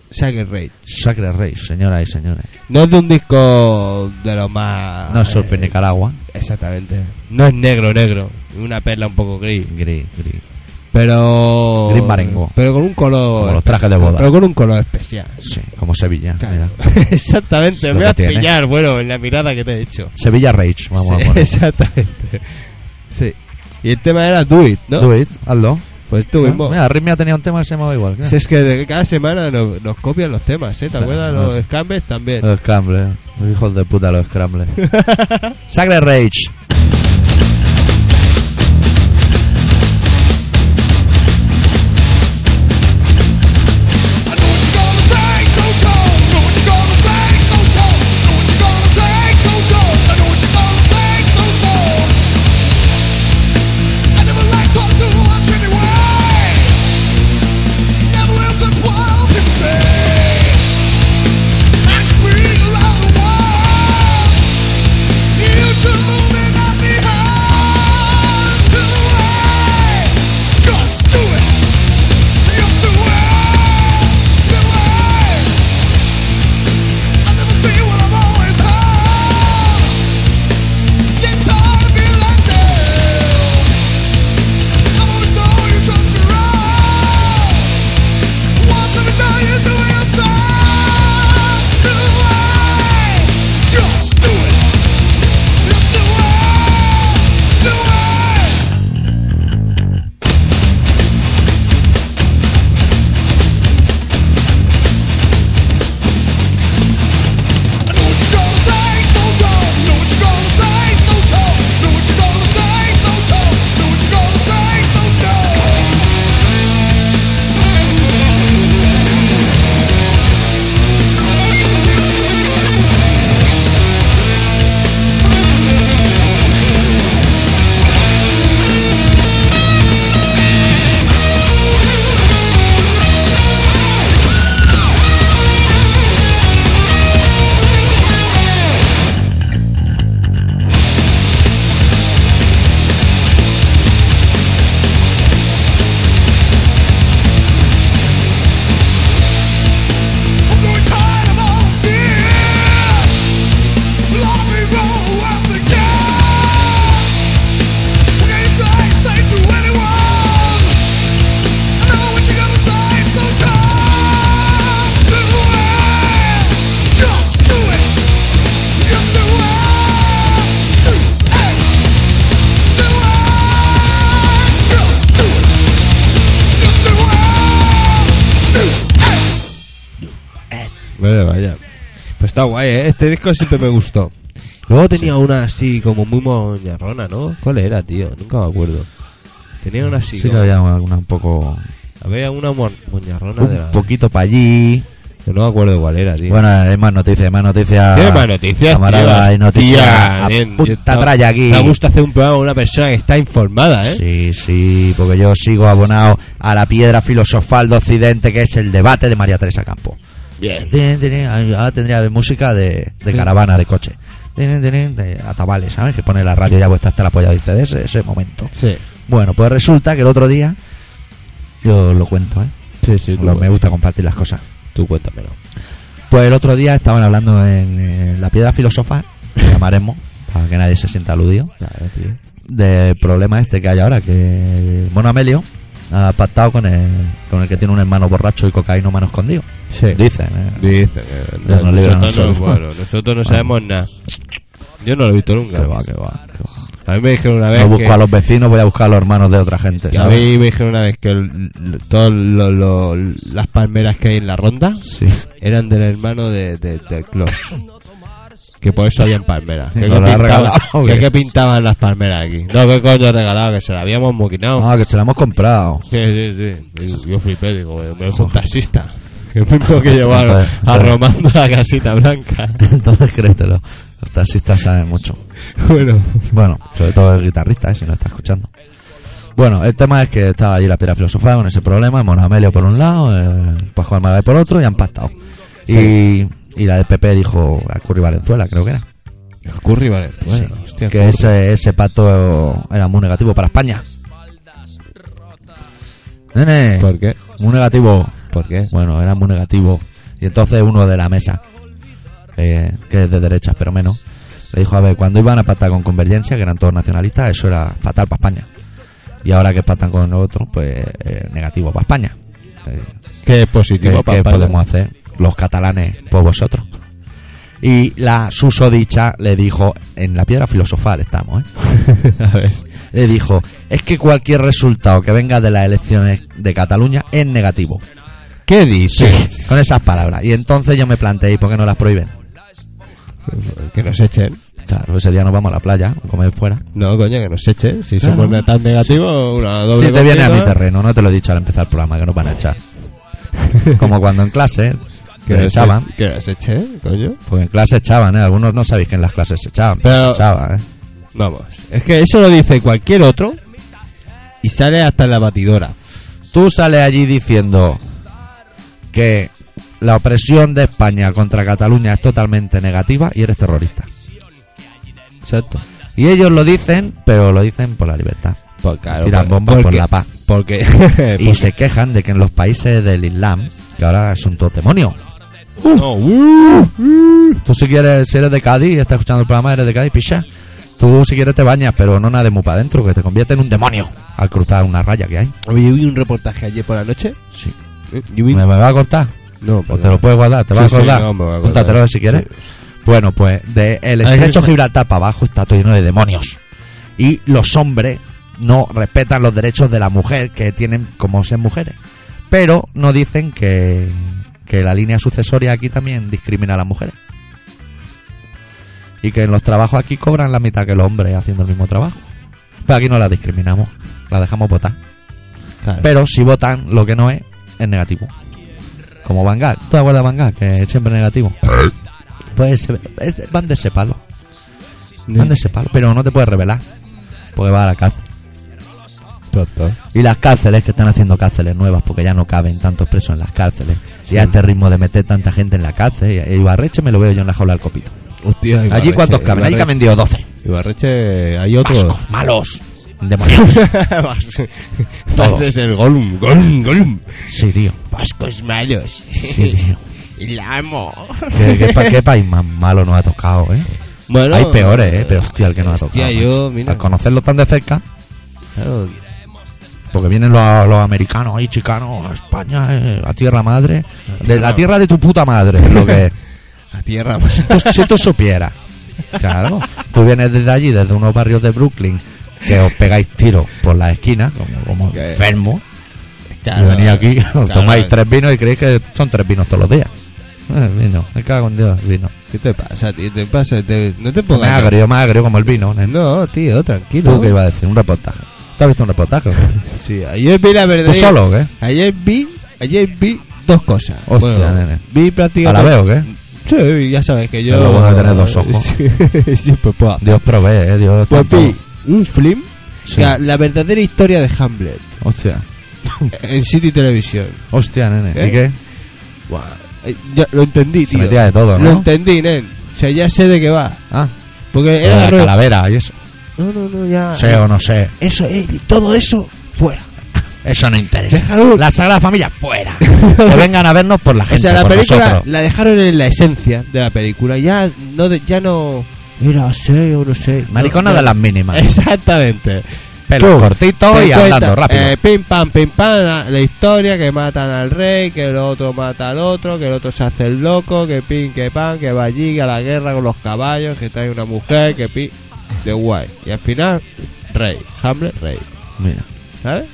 Sacred Rage. Sacred Rage, señoras y señores. No es de un disco de los más... No es Surfer eh, Nicaragua. Exactamente. No es negro, negro. Una perla un poco gris. Gris, gris. Pero... Gris marengo. Pero con un color... Como los trajes de boda. Pero con un color especial. Sí, como Sevilla. Claro. Mira. Exactamente. Es lo Me que vas a tiene. pillar, bueno, en la mirada que te he hecho. Sevilla Rage, vamos Sí, a poner. exactamente. Sí. Y el tema era Do It, ¿no? Do it, hazlo. Pues tú mismo. Mira, Ritmia tenía un tema que se llamaba igual. ¿qué? Si es que de cada semana nos, nos copian los temas, ¿eh? ¿Te Claro, acuerdas? no Los sé. Scrambles también. Los Scrambles, los hijos de puta, los Scrambles. Sacred Rage. Bueno, vaya. Pues está guay, ¿eh? Este disco siempre me gustó. Luego tenía Sí. una así como muy moñarrona, ¿no? ¿Cuál era, tío? Nunca me acuerdo. Tenía una así. Sí que como- había alguna un poco... Había una mo- moñarrona Un de la... poquito para allí. que no me acuerdo cuál era, tío. Bueno, hay más noticias, hay más noticias. Tiene más noticias, Camarada, tío. hay noticias. Hostia, A bien. punta Yo- tralla aquí. Me gusta hacer un programa con una persona que está informada, ¿eh? Sí, sí, porque yo sigo abonado a la piedra filosofal de Occidente, que es el debate de María Teresa Campo. Bien. Tin, tin, ahora tendría música de, de Sí. caravana, de coche. Tin, tin, de atabales, ¿sabes? Que pone la radio ya puesta hasta la polla, dice, de ese, ese momento. Sí. Bueno, pues resulta que el otro día, yo lo cuento, ¿eh? Sí, sí, tú, Lo- me gusta compartir las cosas. tú cuéntamelo. Pues el otro día estaban hablando en, en la piedra filosofal, que llamaremos, para que nadie se sienta aludido, Claro, tío. del problema este que hay ahora, que Mono Amelio ha pactado con el, con el que tiene un hermano borracho y cocaínomano escondido. Sí. Dicen, ¿eh? Dice que Dios nos libre a nosotros, nosotros. no, bueno, nosotros no sabemos nada. Yo no lo he visto nunca. Que va, que va, que va. A mí me dijeron una vez No busco que, a los vecinos, voy a buscar a los hermanos de otra gente. que a ¿sabes? mí me dijeron una vez que el- l- todas lo- lo- las palmeras que hay en la ronda Sí. eran del hermano de, de- del club. Que por eso habían palmeras. Que, ¿Nos que lo has pintaban, regalado o que, qué? que pintaban las palmeras aquí. No, que coño regalado, que se la habíamos moquinado. Ah, que se lo hemos comprado. Sí, sí, sí. Y yo flipé, digo, me es un taxista. Que el mismo que llevar Entonces, entonces- arromando la casita blanca. Entonces créetelo. Los taxistas saben mucho. Bueno, Bueno, sobre todo el guitarrista, ¿eh? Si no está escuchando. Bueno, el tema es que estaba allí la piedra filosofal con ese problema, Mono Amelio por un lado, eh, Pascual Maragall por otro, y han pactado. Y, y la del P P dijo a Curry Valenzuela, creo que era. Curry, vale. Bueno, Sí, hostia, que Curry. ese, ese pacto era muy negativo para España. Nene, ¿Por qué? muy negativo. ¿Por qué? Bueno, era muy negativo Y entonces uno de la mesa, eh, que es de derechas, pero menos, le dijo, a ver, cuando iban a pactar con Convergencia, que eran todos nacionalistas, eso era fatal para España. Y ahora que pactan con nosotros, pues eh, negativo para España. Eh, Que es positivo ¿Qué, para qué España. podemos hacer los catalanes por vosotros? Y la susodicha le dijo, en la piedra filosofal estamos, ¿eh? A ver. Le dijo, es que cualquier resultado que venga de las elecciones de Cataluña es negativo. ¿Qué Sí, dices? con esas palabras. Y entonces yo me planteé, ¿y por qué no las prohíben? Que nos echen. Claro, ese día nos vamos a la playa a comer fuera. No, coño, que nos echen. Si Claro. somos tan negativos, una doble Si te vienes a mi condena. terreno, no te lo he dicho al empezar el programa, que nos van a echar. Como cuando en clase Que que nos echaban. e- Que nos echen, coño. Pues en clase echaban, ¿eh? Algunos no sabéis que en las clases se echaban, pero, Pero- se echaban, ¿eh? Vamos. Es que eso lo dice cualquier otro y sale hasta en la batidora. Tú sales allí diciendo que la opresión de España contra Cataluña es totalmente negativa y eres terrorista. Exacto. Y ellos lo dicen, pero lo dicen por la libertad. Pues claro, Tiran por- bombas por porque- la paz. Porque. Y porque- se quejan de que en los países del Islam, que ahora son todos demonios. No, uh, uh. Tú si quieres, si eres de Cádiz y estás escuchando el programa, eres de Cádiz, picha. Tú si quieres te bañas, pero no nades muy para adentro, que te convierte en un demonio al cruzar una raya que hay. Oye, yo vi un reportaje ayer por la noche. Sí. Eh, Yo vi... ¿Me, me vas a cortar? No, ¿O te lo puedes guardar? ¿Te Sí, vas a sí, acordar? no, me voy a acordar. Apúntatelo si quieres. Sí. Bueno, pues de el Ahí estrecho está. Gibraltar para abajo está todo lleno de demonios. Y los hombres no respetan los derechos de la mujer que tienen como ser mujeres. Pero no dicen que, que la línea sucesoria aquí también discrimina a las mujeres. Y que en los trabajos aquí cobran la mitad que los hombres haciendo el mismo trabajo. Pero aquí no la discriminamos, la dejamos votar. Claro. Pero si votan lo que no es, es negativo. Como Vanguard. ¿Tú te acuerdas de Vanguard? Que es siempre negativo. Pues es- van de ese palo. Van de ese palo. Pero no te puedes revelar. Porque va a la cárcel. Tonto. Y las cárceles, que están haciendo cárceles nuevas porque ya no caben tantos presos en las cárceles. Y a este ritmo de meter tanta gente en la cárcel. Y Ibarreche me lo veo yo en la jaula del copito. Hostia, Allí Ibarreche, cuántos caben. Allí Ibarreche- caben digo doce. Ibarreche, hay otros. Vascos, malos. Demonios. Haces el Gollum, Gollum, Gollum. Sí, tío. Vascos malos. Sí, tío. Y la amo. ¿Qué, qué, pa- qué país más malo nos ha tocado, eh? Bueno, Hay peores, eh. Pero hostia, el que nos ha tocado. Hostia, yo, macho. mira. Al conocerlo tan de cerca. Claro, Porque vienen los, los americanos ahí, chicanos, a España, eh, a tierra madre. De la tierra de tu puta madre, es lo que. a tierra. Tú- si tú supieras. Claro. Tú vienes desde allí, desde unos barrios de Brooklyn, que os pegáis tiros por la esquina, como, como Que- enfermos. Claro, y venís aquí, os claro. tomáis tres vinos y creéis que son tres vinos todos los días. Eh, vino, me cago en Dios, vino. ¿Qué te pasa, tío? ¿Te pasa? Te- No te Me pongas. agrio, me agrio como el vino. ¿eh? No, tío, tranquilo. ¿Tú qué ibas a decir? Un reportaje. ¿Tú has visto un reportaje? o qué? Sí, ayer vi la verdad. ¿Tú solo o qué? Ayer vi, ayer vi dos cosas. Hostia, nene. Vi ¿A prácticamente. la veo o qué? Sí, ya sabes que yo. Es lo bueno de tener dos ojos. Sí, sí, pues puedo hacer. Dios provee, eh, Dios Pues está vi todo. un film. Sí. La, la verdadera historia de Hamlet Hostia, en City Televisión. hostia, nene. ¿Eh? ¿Y qué? Buah, eh, yo lo entendí, Se tío. metía de todo, Lo ¿no? entendí, nen. O sea, ya sé de qué va. Ah, Porque era era la rollo- calavera y eso. No, no, no, ya. Sé o no sé. Eso, eh, todo eso, fuera. Eso no interesa. Déjalo. La Sagrada Familia, fuera. Que vengan a vernos por la O gente, sea, la por película nosotros. la dejaron en la esencia de la película. Ya no, de- ya no. Era sé o no sé. Maricona No, de no. las mínimas. Exactamente. Pelo Pum. cortito Te y cuenta, andando rápido. eh, pim pam, pim pam, la, la historia que matan al rey, que el otro mata al otro, que el otro se hace el loco, que pim, que pan, que va allí a la guerra con los caballos, que trae una mujer, que pim, de guay. Y al final, rey, Hamlet, rey, Mira. ¿sabes?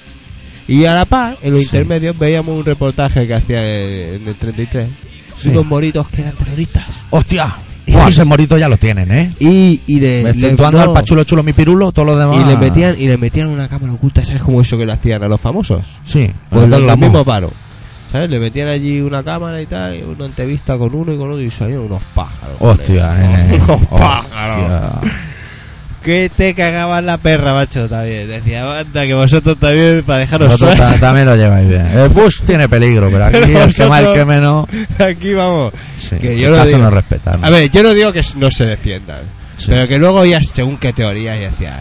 Y a la par, en los Sí. intermedios, veíamos un reportaje que hacía en el treinta y tres, Sí. unos moritos que eran terroristas. Hostia. Buah, ese morito ya lo tienen, ¿eh? Y, y le, le- Exceptuando no, al pachulo chulo mi pirulo, todo lo demás. y le metían y le metían una cámara oculta, ¿sabes? Como eso que le hacían a los famosos. Sí, Pues lo lo mismo paro. ¿Sabes? Le metían allí una cámara y tal, y una entrevista con uno y con otro y salían unos pájaros. Hostia, joder. nene. Unos Hostia. pájaros. Que te cagaban la perra, macho, también. Decía, anda, que vosotros también, para dejaros Vosotros sueltos. ta- también lo lleváis bien. El Bush tiene peligro, pero aquí Pero el que más, el vosotros- que menos. Aquí vamos. Sí, Que en yo lo caso digo. no respetan. A ver, yo no digo que no se defiendan. Sí. Pero que luego ya según qué teorías y decías,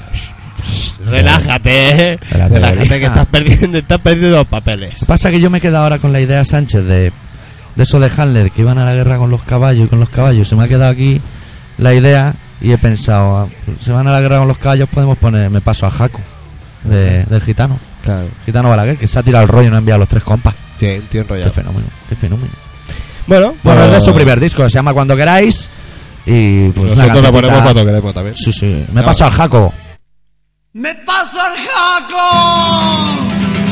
relájate, eh. De la Relájate teoría. que estás perdiendo, estás perdiendo los papeles. Lo que pasa es que yo me he quedado ahora con la idea, Sánchez, de de esos de Handler que iban a la guerra con los caballos y con los caballos. Se me ha quedado aquí la idea y he pensado, ah, pues, se van a la guerra con los caballos, podemos poner Me paso al Jaco, de, del gitano. Claro. Gitano Balaguer, que se ha tirado el rollo y no ha enviado los tres compas. Sí, un tío Qué enrollado. fenómeno, qué fenómeno. Bueno, Bueno, pues es de su primer disco, se llama Cuando Queráis. Y pues una nosotros lo ponemos cancioncita- cuando queremos también. Sí, sí. Me No. paso al Jaco. Me paso al jaco.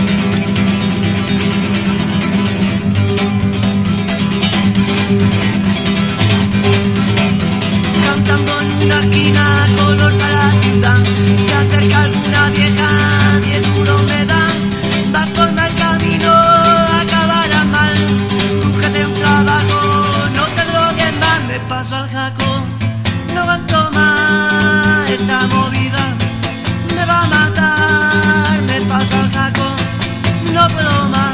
Cantando en una esquina color para la ciudad. Se acerca alguna vieja, diez duros me da. Va por mal camino, acabará mal. Búscate un trabajo, no te drogues más. Me paso al jaco, no aguanto más esta movida. Me va a matar, me paso al jaco, no puedo más.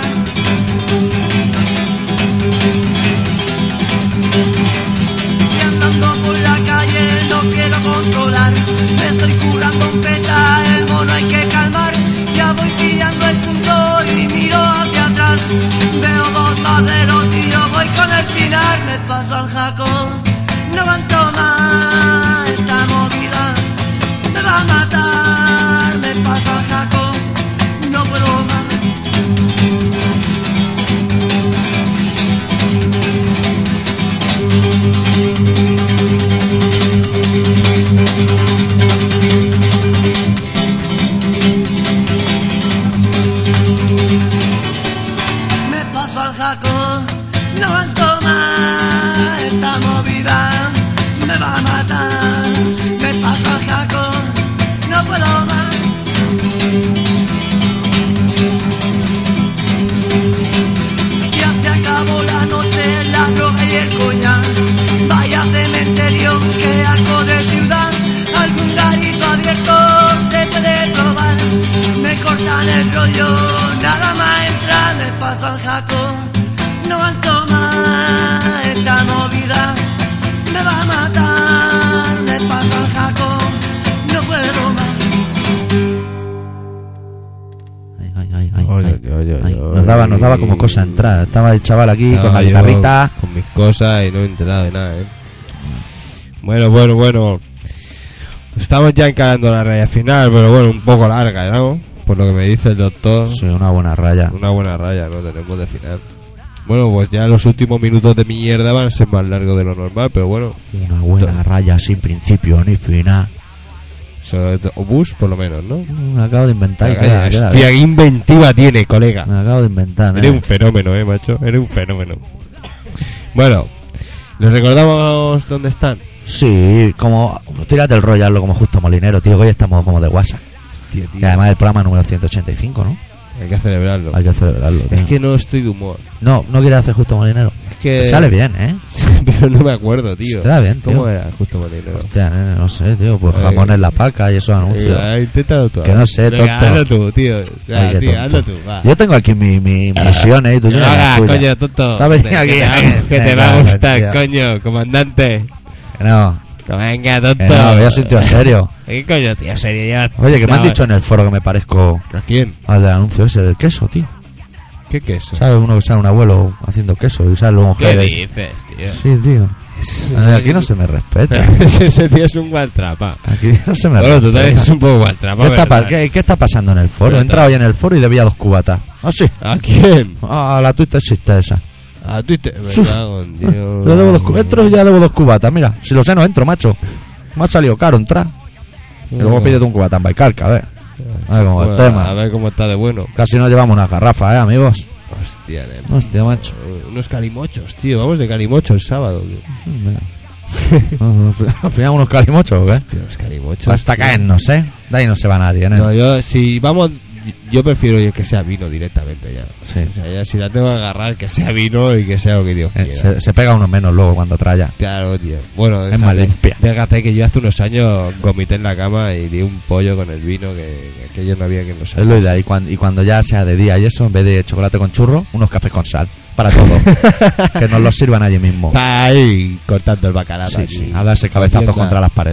Y andando por la calle no quiero controlar. Me estoy curando un peta, el mono hay que calmar. Ya voy pillando el punto y miro hacia atrás. Veo dos maderos y yo voy con el pinar. Me paso al jaco, no aguanto más esta movida. Me va a matar, me paso al jaco, no puedo más. Me paso al jaco, no aguanto más esta movida. Me va a matar, me paso al jaco, no puedo más. Ya se acabó la noche, la droga y el coñac. Vaya cementerio, que asco de ciudad. Algún garito abierto se puede probar. Me cortan el rollo, nada más entrar. Me paso al jaco, no aguanto más esta movida. Me va a matar, me paso al jaco, no puedo más. Ay, ay, ay, ay, Oye, ay. oye, Ay, oye. nos daba, nos daba como cosa entrar. Estaba el chaval aquí Estaba con la yo guitarrita. con mis cosas y no he enterado de nada, ¿eh? Bueno, bueno, bueno. Estamos ya encarando la raya final, pero bueno, un poco larga, ¿no? Por lo que me dice el doctor. Sí, una buena raya. Una buena raya, ¿no? Tenemos de final. Bueno, pues ya los últimos minutos de mierda van a ser más largos de lo normal, pero bueno. Una buena raya sin principio ni final. Sobre todo- Obús, por lo menos, ¿no? Me acabo de inventar. y queda- queda Hostia, bien. qué inventiva tiene, colega. Me acabo de inventar. Eres ¿eh? un fenómeno, eh, macho. Eres un fenómeno. Bueno, ¿les recordamos dónde están? Sí, como. Tírate el rollo, hazlo como Justo Molinero, tío. Que hoy estamos como de WhatsApp. Hostia, tío. Que además el programa número ciento ochenta y cinco, ¿no? Hay que celebrarlo. Hay que celebrarlo, tío. Es que no estoy de humor. No, no quieres hacer Justo Molinero. Es que... Te sale bien, ¿eh? Pero no me acuerdo, tío. Te da bien, tío. ¿Cómo era justo Molinero? Hostia, nene, no sé, tío. Pues Ay. jamón en la paca y esos anuncios. Eh, inténtalo tú. Que no sé, Venga, tonto. hazlo tú, tío. Ya, Ay, qué tío, tonto. hazlo tú, va. Yo tengo aquí mi, mi misión, ¿eh? Y tú Que lo tienes la hagas, tuya. coño, tonto. Te has venido Que aquí, te va- eh, Que te eh, va a claro, gustar, tío. coño, comandante. Que no, Que venga, tonto. que no, que yo soy un tío serio. ¿Qué coño, tío? Serio, ya. Oye, que me han No, dicho en el foro que me parezco ¿A quién? al del anuncio ese del queso, tío. ¿Qué queso? ¿Sabes? Uno que sale un abuelo haciendo queso y sale luego un ¿Qué jefe. dices, tío? Sí, tío. A ver, aquí no se me respeta. Ese tío es un guantrapa. Aquí no se me Bueno, tú respeta. también eres un poco guantrapa, ¿Qué está, pa- ¿verdad? qué, qué está pasando en el foro? He ¿Verdad? entrado hoy en el foro y debía dos cubatas. ¿Ah, sí? ¿A quién? A la Twitter existe esa. A Twitter, ¿verdad? Con Dios. Yo debo dos cu- entro y ya debo dos cubatas. Mira, si lo sé, no entro, macho. Me ha salido caro entrar. Y luego pídete un cubata en Baicarca, a ver. A ver cómo va el Bueno, tema. a ver cómo está de bueno. Casi nos llevamos una garrafa, ¿eh, amigos? Hostia, nene. Hostia, macho. Unos calimochos, tío. Vamos de calimocho el sábado, tío. Al final unos calimochos, ¿o qué? Hostia, los calimochos. Hasta tío. caernos, ¿eh? De ahí no se va nadie, ¿eh? No, yo, si vamos. Yo prefiero que sea vino directamente ya. Sí. O sea, ya si la tengo que agarrar, que sea vino y que sea lo que Dios Eh, quiera. se, se pega uno menos luego cuando traya. Claro, tío. Bueno, Es más limpia. Fíjate que yo hace unos años vomité en la cama y di un pollo con el vino que, que aquello no había quien lo Es lo sabe. ideal. Y cuando, y cuando ya sea de día y eso, en vez de chocolate con churro, unos cafés con sal. Para todo. Que nos los sirvan allí mismo. Está ahí cortando el bacalao. Sí, aquí. sí, a darse cabezazos Haciendo- contra las paredes.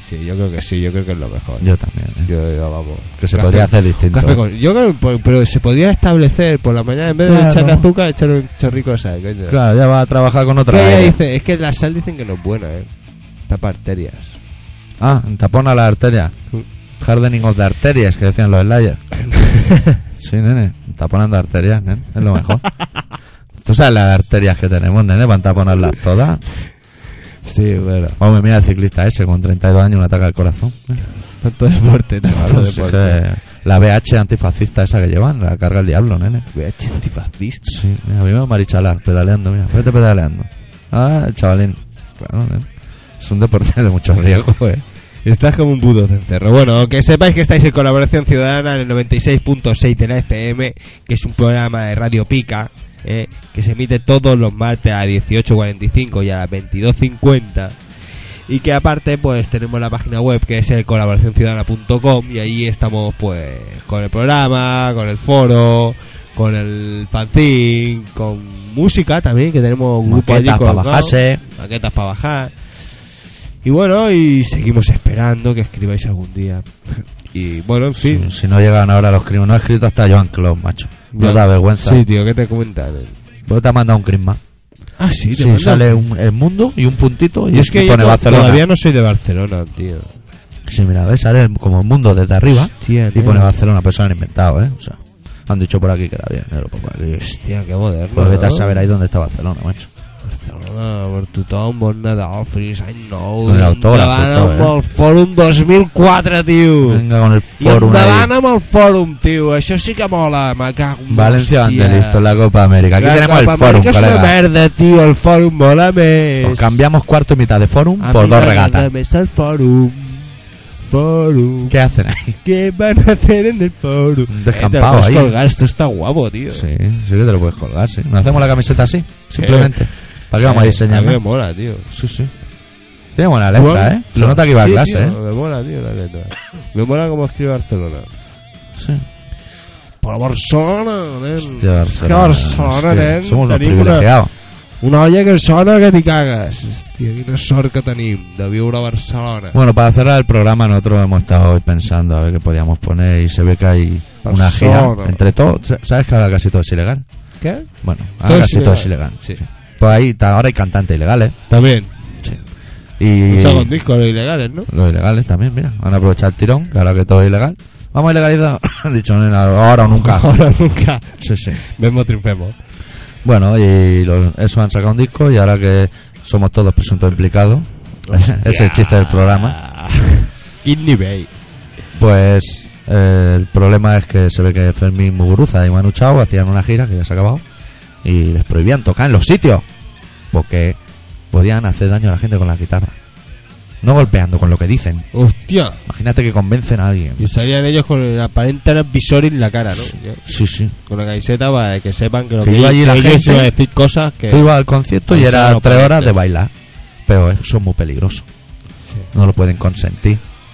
sí, yo creo que sí, yo creo que es lo mejor. Yo también. ¿eh? Yo, yo, vamos. Que se Café- podría hacer distinto. Café con- yo creo, por- pero se podría establecer por la mañana en vez de Claro. echarle azúcar, echar un chorrico de sal, coño. Claro, ya va a trabajar con otra. Que ella aire. dice, es que la sal dicen que no es buena, eh. Tapa arterias. Ah, tapona la arteria. Hardening of the arterias, que decían los slayers. Sí, nene, taponando arterias, nene, es lo mejor. ¿Tú sabes las arterias que tenemos, nene? Van a taponarlas todas. Sí, bueno. Vamos, mira el ciclista ese con treinta y dos años, un ataque al corazón. Tanto deporte, tanto Claro, si es deporte. que la B H antifascista esa que llevan, la carga el diablo, nene. V H antifascista. Sí, mira, primero Marichalar, pedaleando, mira, vete pedaleando. Ah, el chavalín. Claro, nene. Es un deporte de mucho riesgo, eh. Estás como un puto cencerro. Bueno, que sepáis que estáis en Colaboración Ciudadana en el noventa y seis punto seis de la F M, que es un programa de Radio Pica, eh, que se emite todos los martes a las dieciocho cuarenta y cinco y a las veintidós cincuenta. Y que aparte, pues tenemos la página web que es el colaboración ciudadana punto com, y ahí estamos, pues, con el programa, con el foro, con el fanzine, con música también, que tenemos un grupo allí Maquetas para colgado, bajarse. maquetas para bajar. Y bueno, y seguimos esperando que escribáis algún día. Y bueno, en fin. Si, si no llegan ahora los crímenes, no ha escrito hasta Joan Clos, macho. No da vergüenza. Sí, tío, ¿qué te comentan? Pues te ha mandado un crisma. Ah, sí, te Sí, mandan. sale un, el mundo y un puntito y, Y es que y yo pone to- Barcelona. todavía no soy de Barcelona, tío. Sí, mira, ves, sale el- como el mundo desde arriba Hostia, y tío. pone Barcelona, pero se lo han inventado, ¿eh? O sea, han dicho por aquí que queda bien, pero por aquí. Hostia, qué moderno. Pues vete a ¿no? saber ahí dónde está Barcelona, macho. Barcelona, por tothom, bona d'Ofris, ai no. Con el autògraf i Endavant tot, amb eh? el Fòrum dos mil quatre, tio. Venga con el I fórum endavant ahí. amb el Fòrum, tio. Això sí que mola, me cago en Valencia hòstia. Evangelista en la Copa América. Aquí La tenemos Copa el fórum, América és una colega. merda, tio. El Fòrum mola més. Os cambiamos cuarto y mitad de fórum A por mi dos m'agrada regatas. més el Fòrum. Fòrum. ¿Qué hacen ahí? ¿Qué van a hacer en el Fòrum? Un Eh, te descampado lo puedes ahí. colgar, esto está guapo, tío. Sí, sí que te lo puedes colgar, sí. ¿Nos hacemos la camiseta así? Simplemente. ¿Para qué vamos a diseñar? A mí me no? mola, tío. Sí, sí. Tiene buena letra, ¿eh? Se nota que iba a Sí, clase, tío, ¿eh? Me mola, tío, la letra. Me mola cómo escribe Barcelona. Sí. Por Barcelona, nen. Hostia, És que Barcelona, es que nen. somos los tenim una, privilegiados. una olla que sona que t'hi cagues. Hòstia, quina sort que tenim de viure a Barcelona. Bueno, para cerrar el programa nosotros hemos estado hoy pensando a ver qué podíamos poner y se ve que hay una gira Barcelona. entre todos. ¿Sabes que ahora casi todo es ilegal? ¿Qué? Bueno, Todo ahora es casi todo es ilegal. Sí. Pues ahí ta- ahora hay cantantes ilegales También. y Sacan discos ilegales, ¿no? los ilegales también, mira, van a aprovechar el tirón, que ahora que todo es ilegal. Vamos a ilegalizar, han dicho nena, ahora o nunca. Ahora nunca. Sí, sí. Vemos, triunfemos. Bueno, y lo- eso han sacado un disco y ahora que somos todos presuntos implicados, es el chiste del programa. Quin nivell. Pues eh, el problema es que se ve que Fermín Muguruza y Manu Chao hacían una gira que ya se ha acabado y les prohibían tocar en los sitios porque podían hacer daño a la gente con la guitarra. No golpeando, con lo que dicen. Hostia. Imagínate que convencen a alguien. Y salían ellos con el aparente visor en la cara, ¿no? Sí, sí. Con la camiseta para que sepan que lo Que que, iba allí que la ellos gente. iban a decir cosas que... Tú ibas al concierto y Aunque era sean los tres horas parientes. de bailar. Pero eso es muy peligroso. Sí. No lo pueden consentir.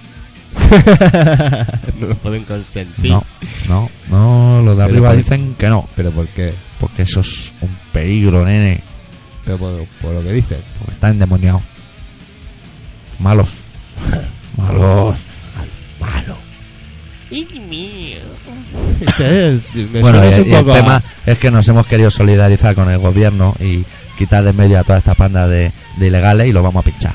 no lo pueden consentir. No, no, no. Los de Pero arriba por- dicen que no. ¿Pero por qué? Porque eso es un peligro, nene. Pero por, por lo que dicen. Porque están endemoniados. Malos. Malos. Malo. Este es- me Bueno, suena y, un y el poco a- tema es que nos hemos querido solidarizar con el gobierno y quitar de en medio a toda esta panda de, de ilegales y lo vamos a pinchar.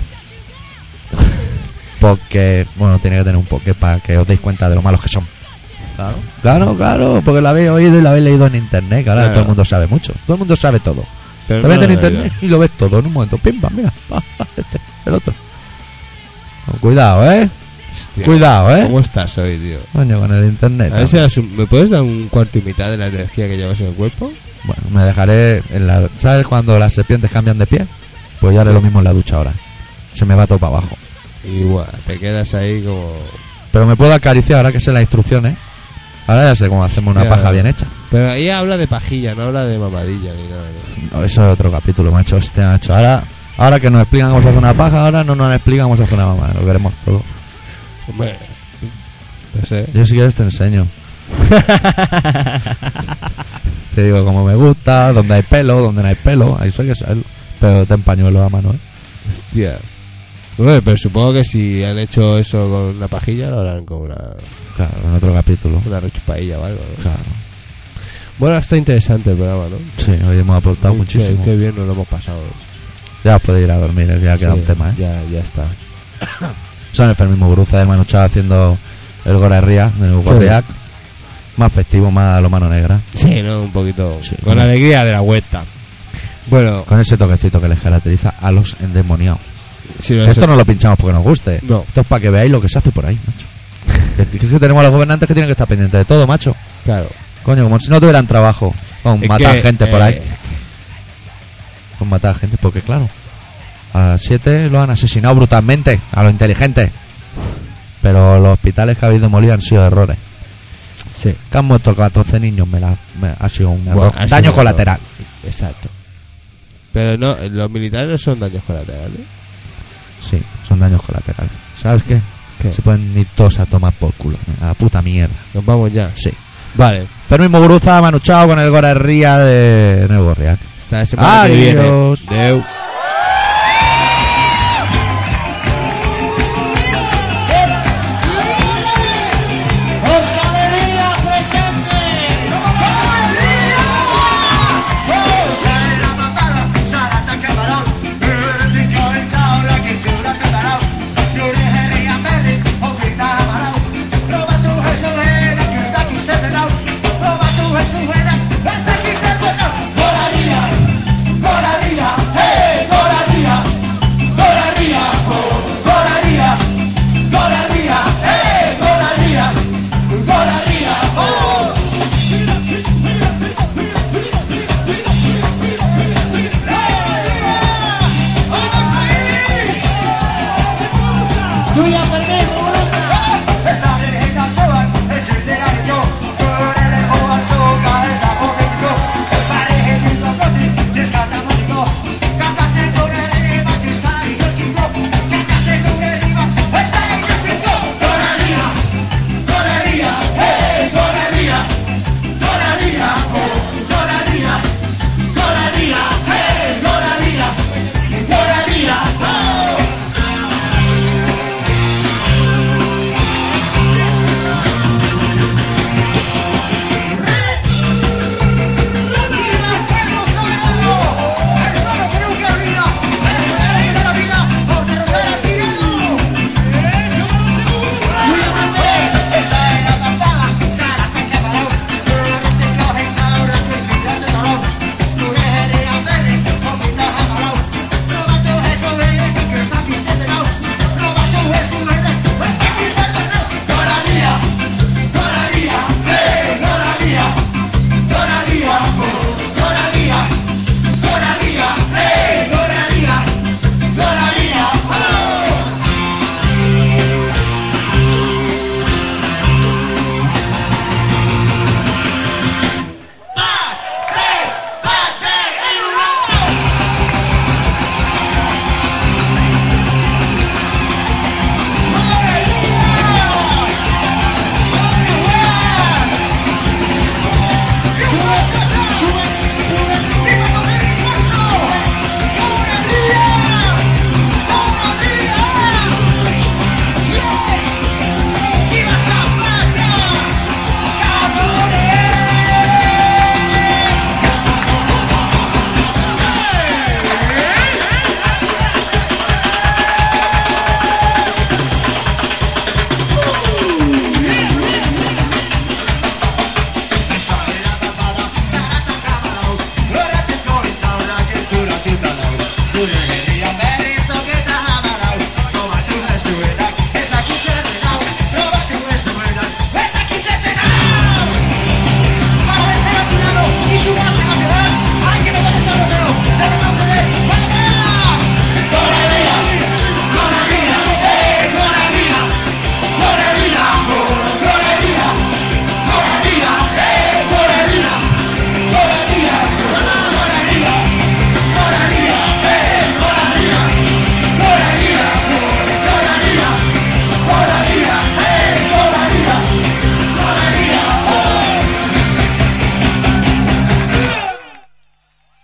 Porque, bueno, tiene que tener un poco para que os deis cuenta de lo malos que son. Claro. Claro, claro, porque la habéis oído y la habéis leído en internet, que ahora Claro. todo el mundo sabe mucho. Todo el mundo sabe todo. Pero Te no metes en lo internet y lo ves todo en un momento. Pimba, mira. Este, el otro. Con cuidado, ¿eh? Hostia, Cuidado, ¿eh? ¿Cómo estás hoy, tío? Coño, con el internet. A ver si das un- ¿me puedes dar un cuarto y mitad de la energía que llevas en el cuerpo? Bueno, me dejaré en la... ¿Sabes cuando las serpientes cambian de pie? Pues yo haré Sí. lo mismo en la ducha ahora. Se me va todo para abajo. Igual, te quedas ahí como... Pero me puedo acariciar ahora que sé las instrucciones. Ahora ya sé cómo hacemos una Hostia. paja bien hecha. Pero ahí habla de pajilla, no habla de mamadilla ni nada. ¿no? No, eso es otro capítulo, macho. Hostia, macho. Ahora, ahora que nos explican cómo se hace una paja, ahora no nos explican cómo se hace una mamá. Lo queremos todo. Hombre, no sé. Yo si quieres te enseño. Te digo cómo me gusta, dónde hay pelo, dónde no hay pelo. Ahí eso hay que saberlo. Pero ten pañuelo a mano, ¿eh? Hostia. Bueno, pero supongo que si han hecho eso con una pajilla, lo harán con una, Claro, en otro capítulo. una rechupadilla o algo, ¿no? Claro. Bueno, está interesante el programa, ¿no? Sí, hoy hemos aportado Qué- muchísimo. Qué bien nos lo hemos pasado. Ya os podéis ir a dormir, eh, ya queda Sí, un tema, ¿eh? Ya, ya está. Son el mismo Guruza de Manu Chao haciendo el Gorarría de Gorriac. Más festivo, más a lo mano negra. Sí, ¿no? Un poquito. Sí, con ¿no? alegría de la vuelta. Bueno, Con ese toquecito que les caracteriza a los endemoniados. si no Esto no lo pinchamos porque nos guste. No. Esto es para que veáis lo que se hace por ahí, macho. que, que tenemos a los gobernantes que tienen que estar pendientes de todo, macho. Claro. Coño, como si no tuvieran trabajo con Es matar que, gente por eh, ahí. Con matar gente, porque claro, a siete lo han asesinado brutalmente, a los inteligentes. Pero los hospitales que habéis demolido han sido errores. Sí. Que han muerto catorce niños, me la, me- ha sido un Bueno, error. ha Daño sido colateral. Exacto. Pero no, los militares no son daños colaterales. Sí, son daños colaterales. ¿Sabes qué? ¿Qué? Se pueden ir todos a tomar por culo. A la puta mierda. Nos vamos ya. Sí. Vale. Fermín Muguruza, Manu Chao con el Gorarría de Nuevo Riac. Hasta la semana que viene. Adiós. Adeu. Euskalería presente. Sale la matada, Sarata Camarón, Erdico y Saula, que dura Camarón, Yurejería Perris, Ojita Amarón, Roba tu Jesuera, que está aquí cerrado, Roba tu Jesuera, está aquí cerrado. Goraría, Goraría, hey, Goraría, Goraría, oh, Goraría, Goraría, hey, Goraría, Goraría, oh. Tuya,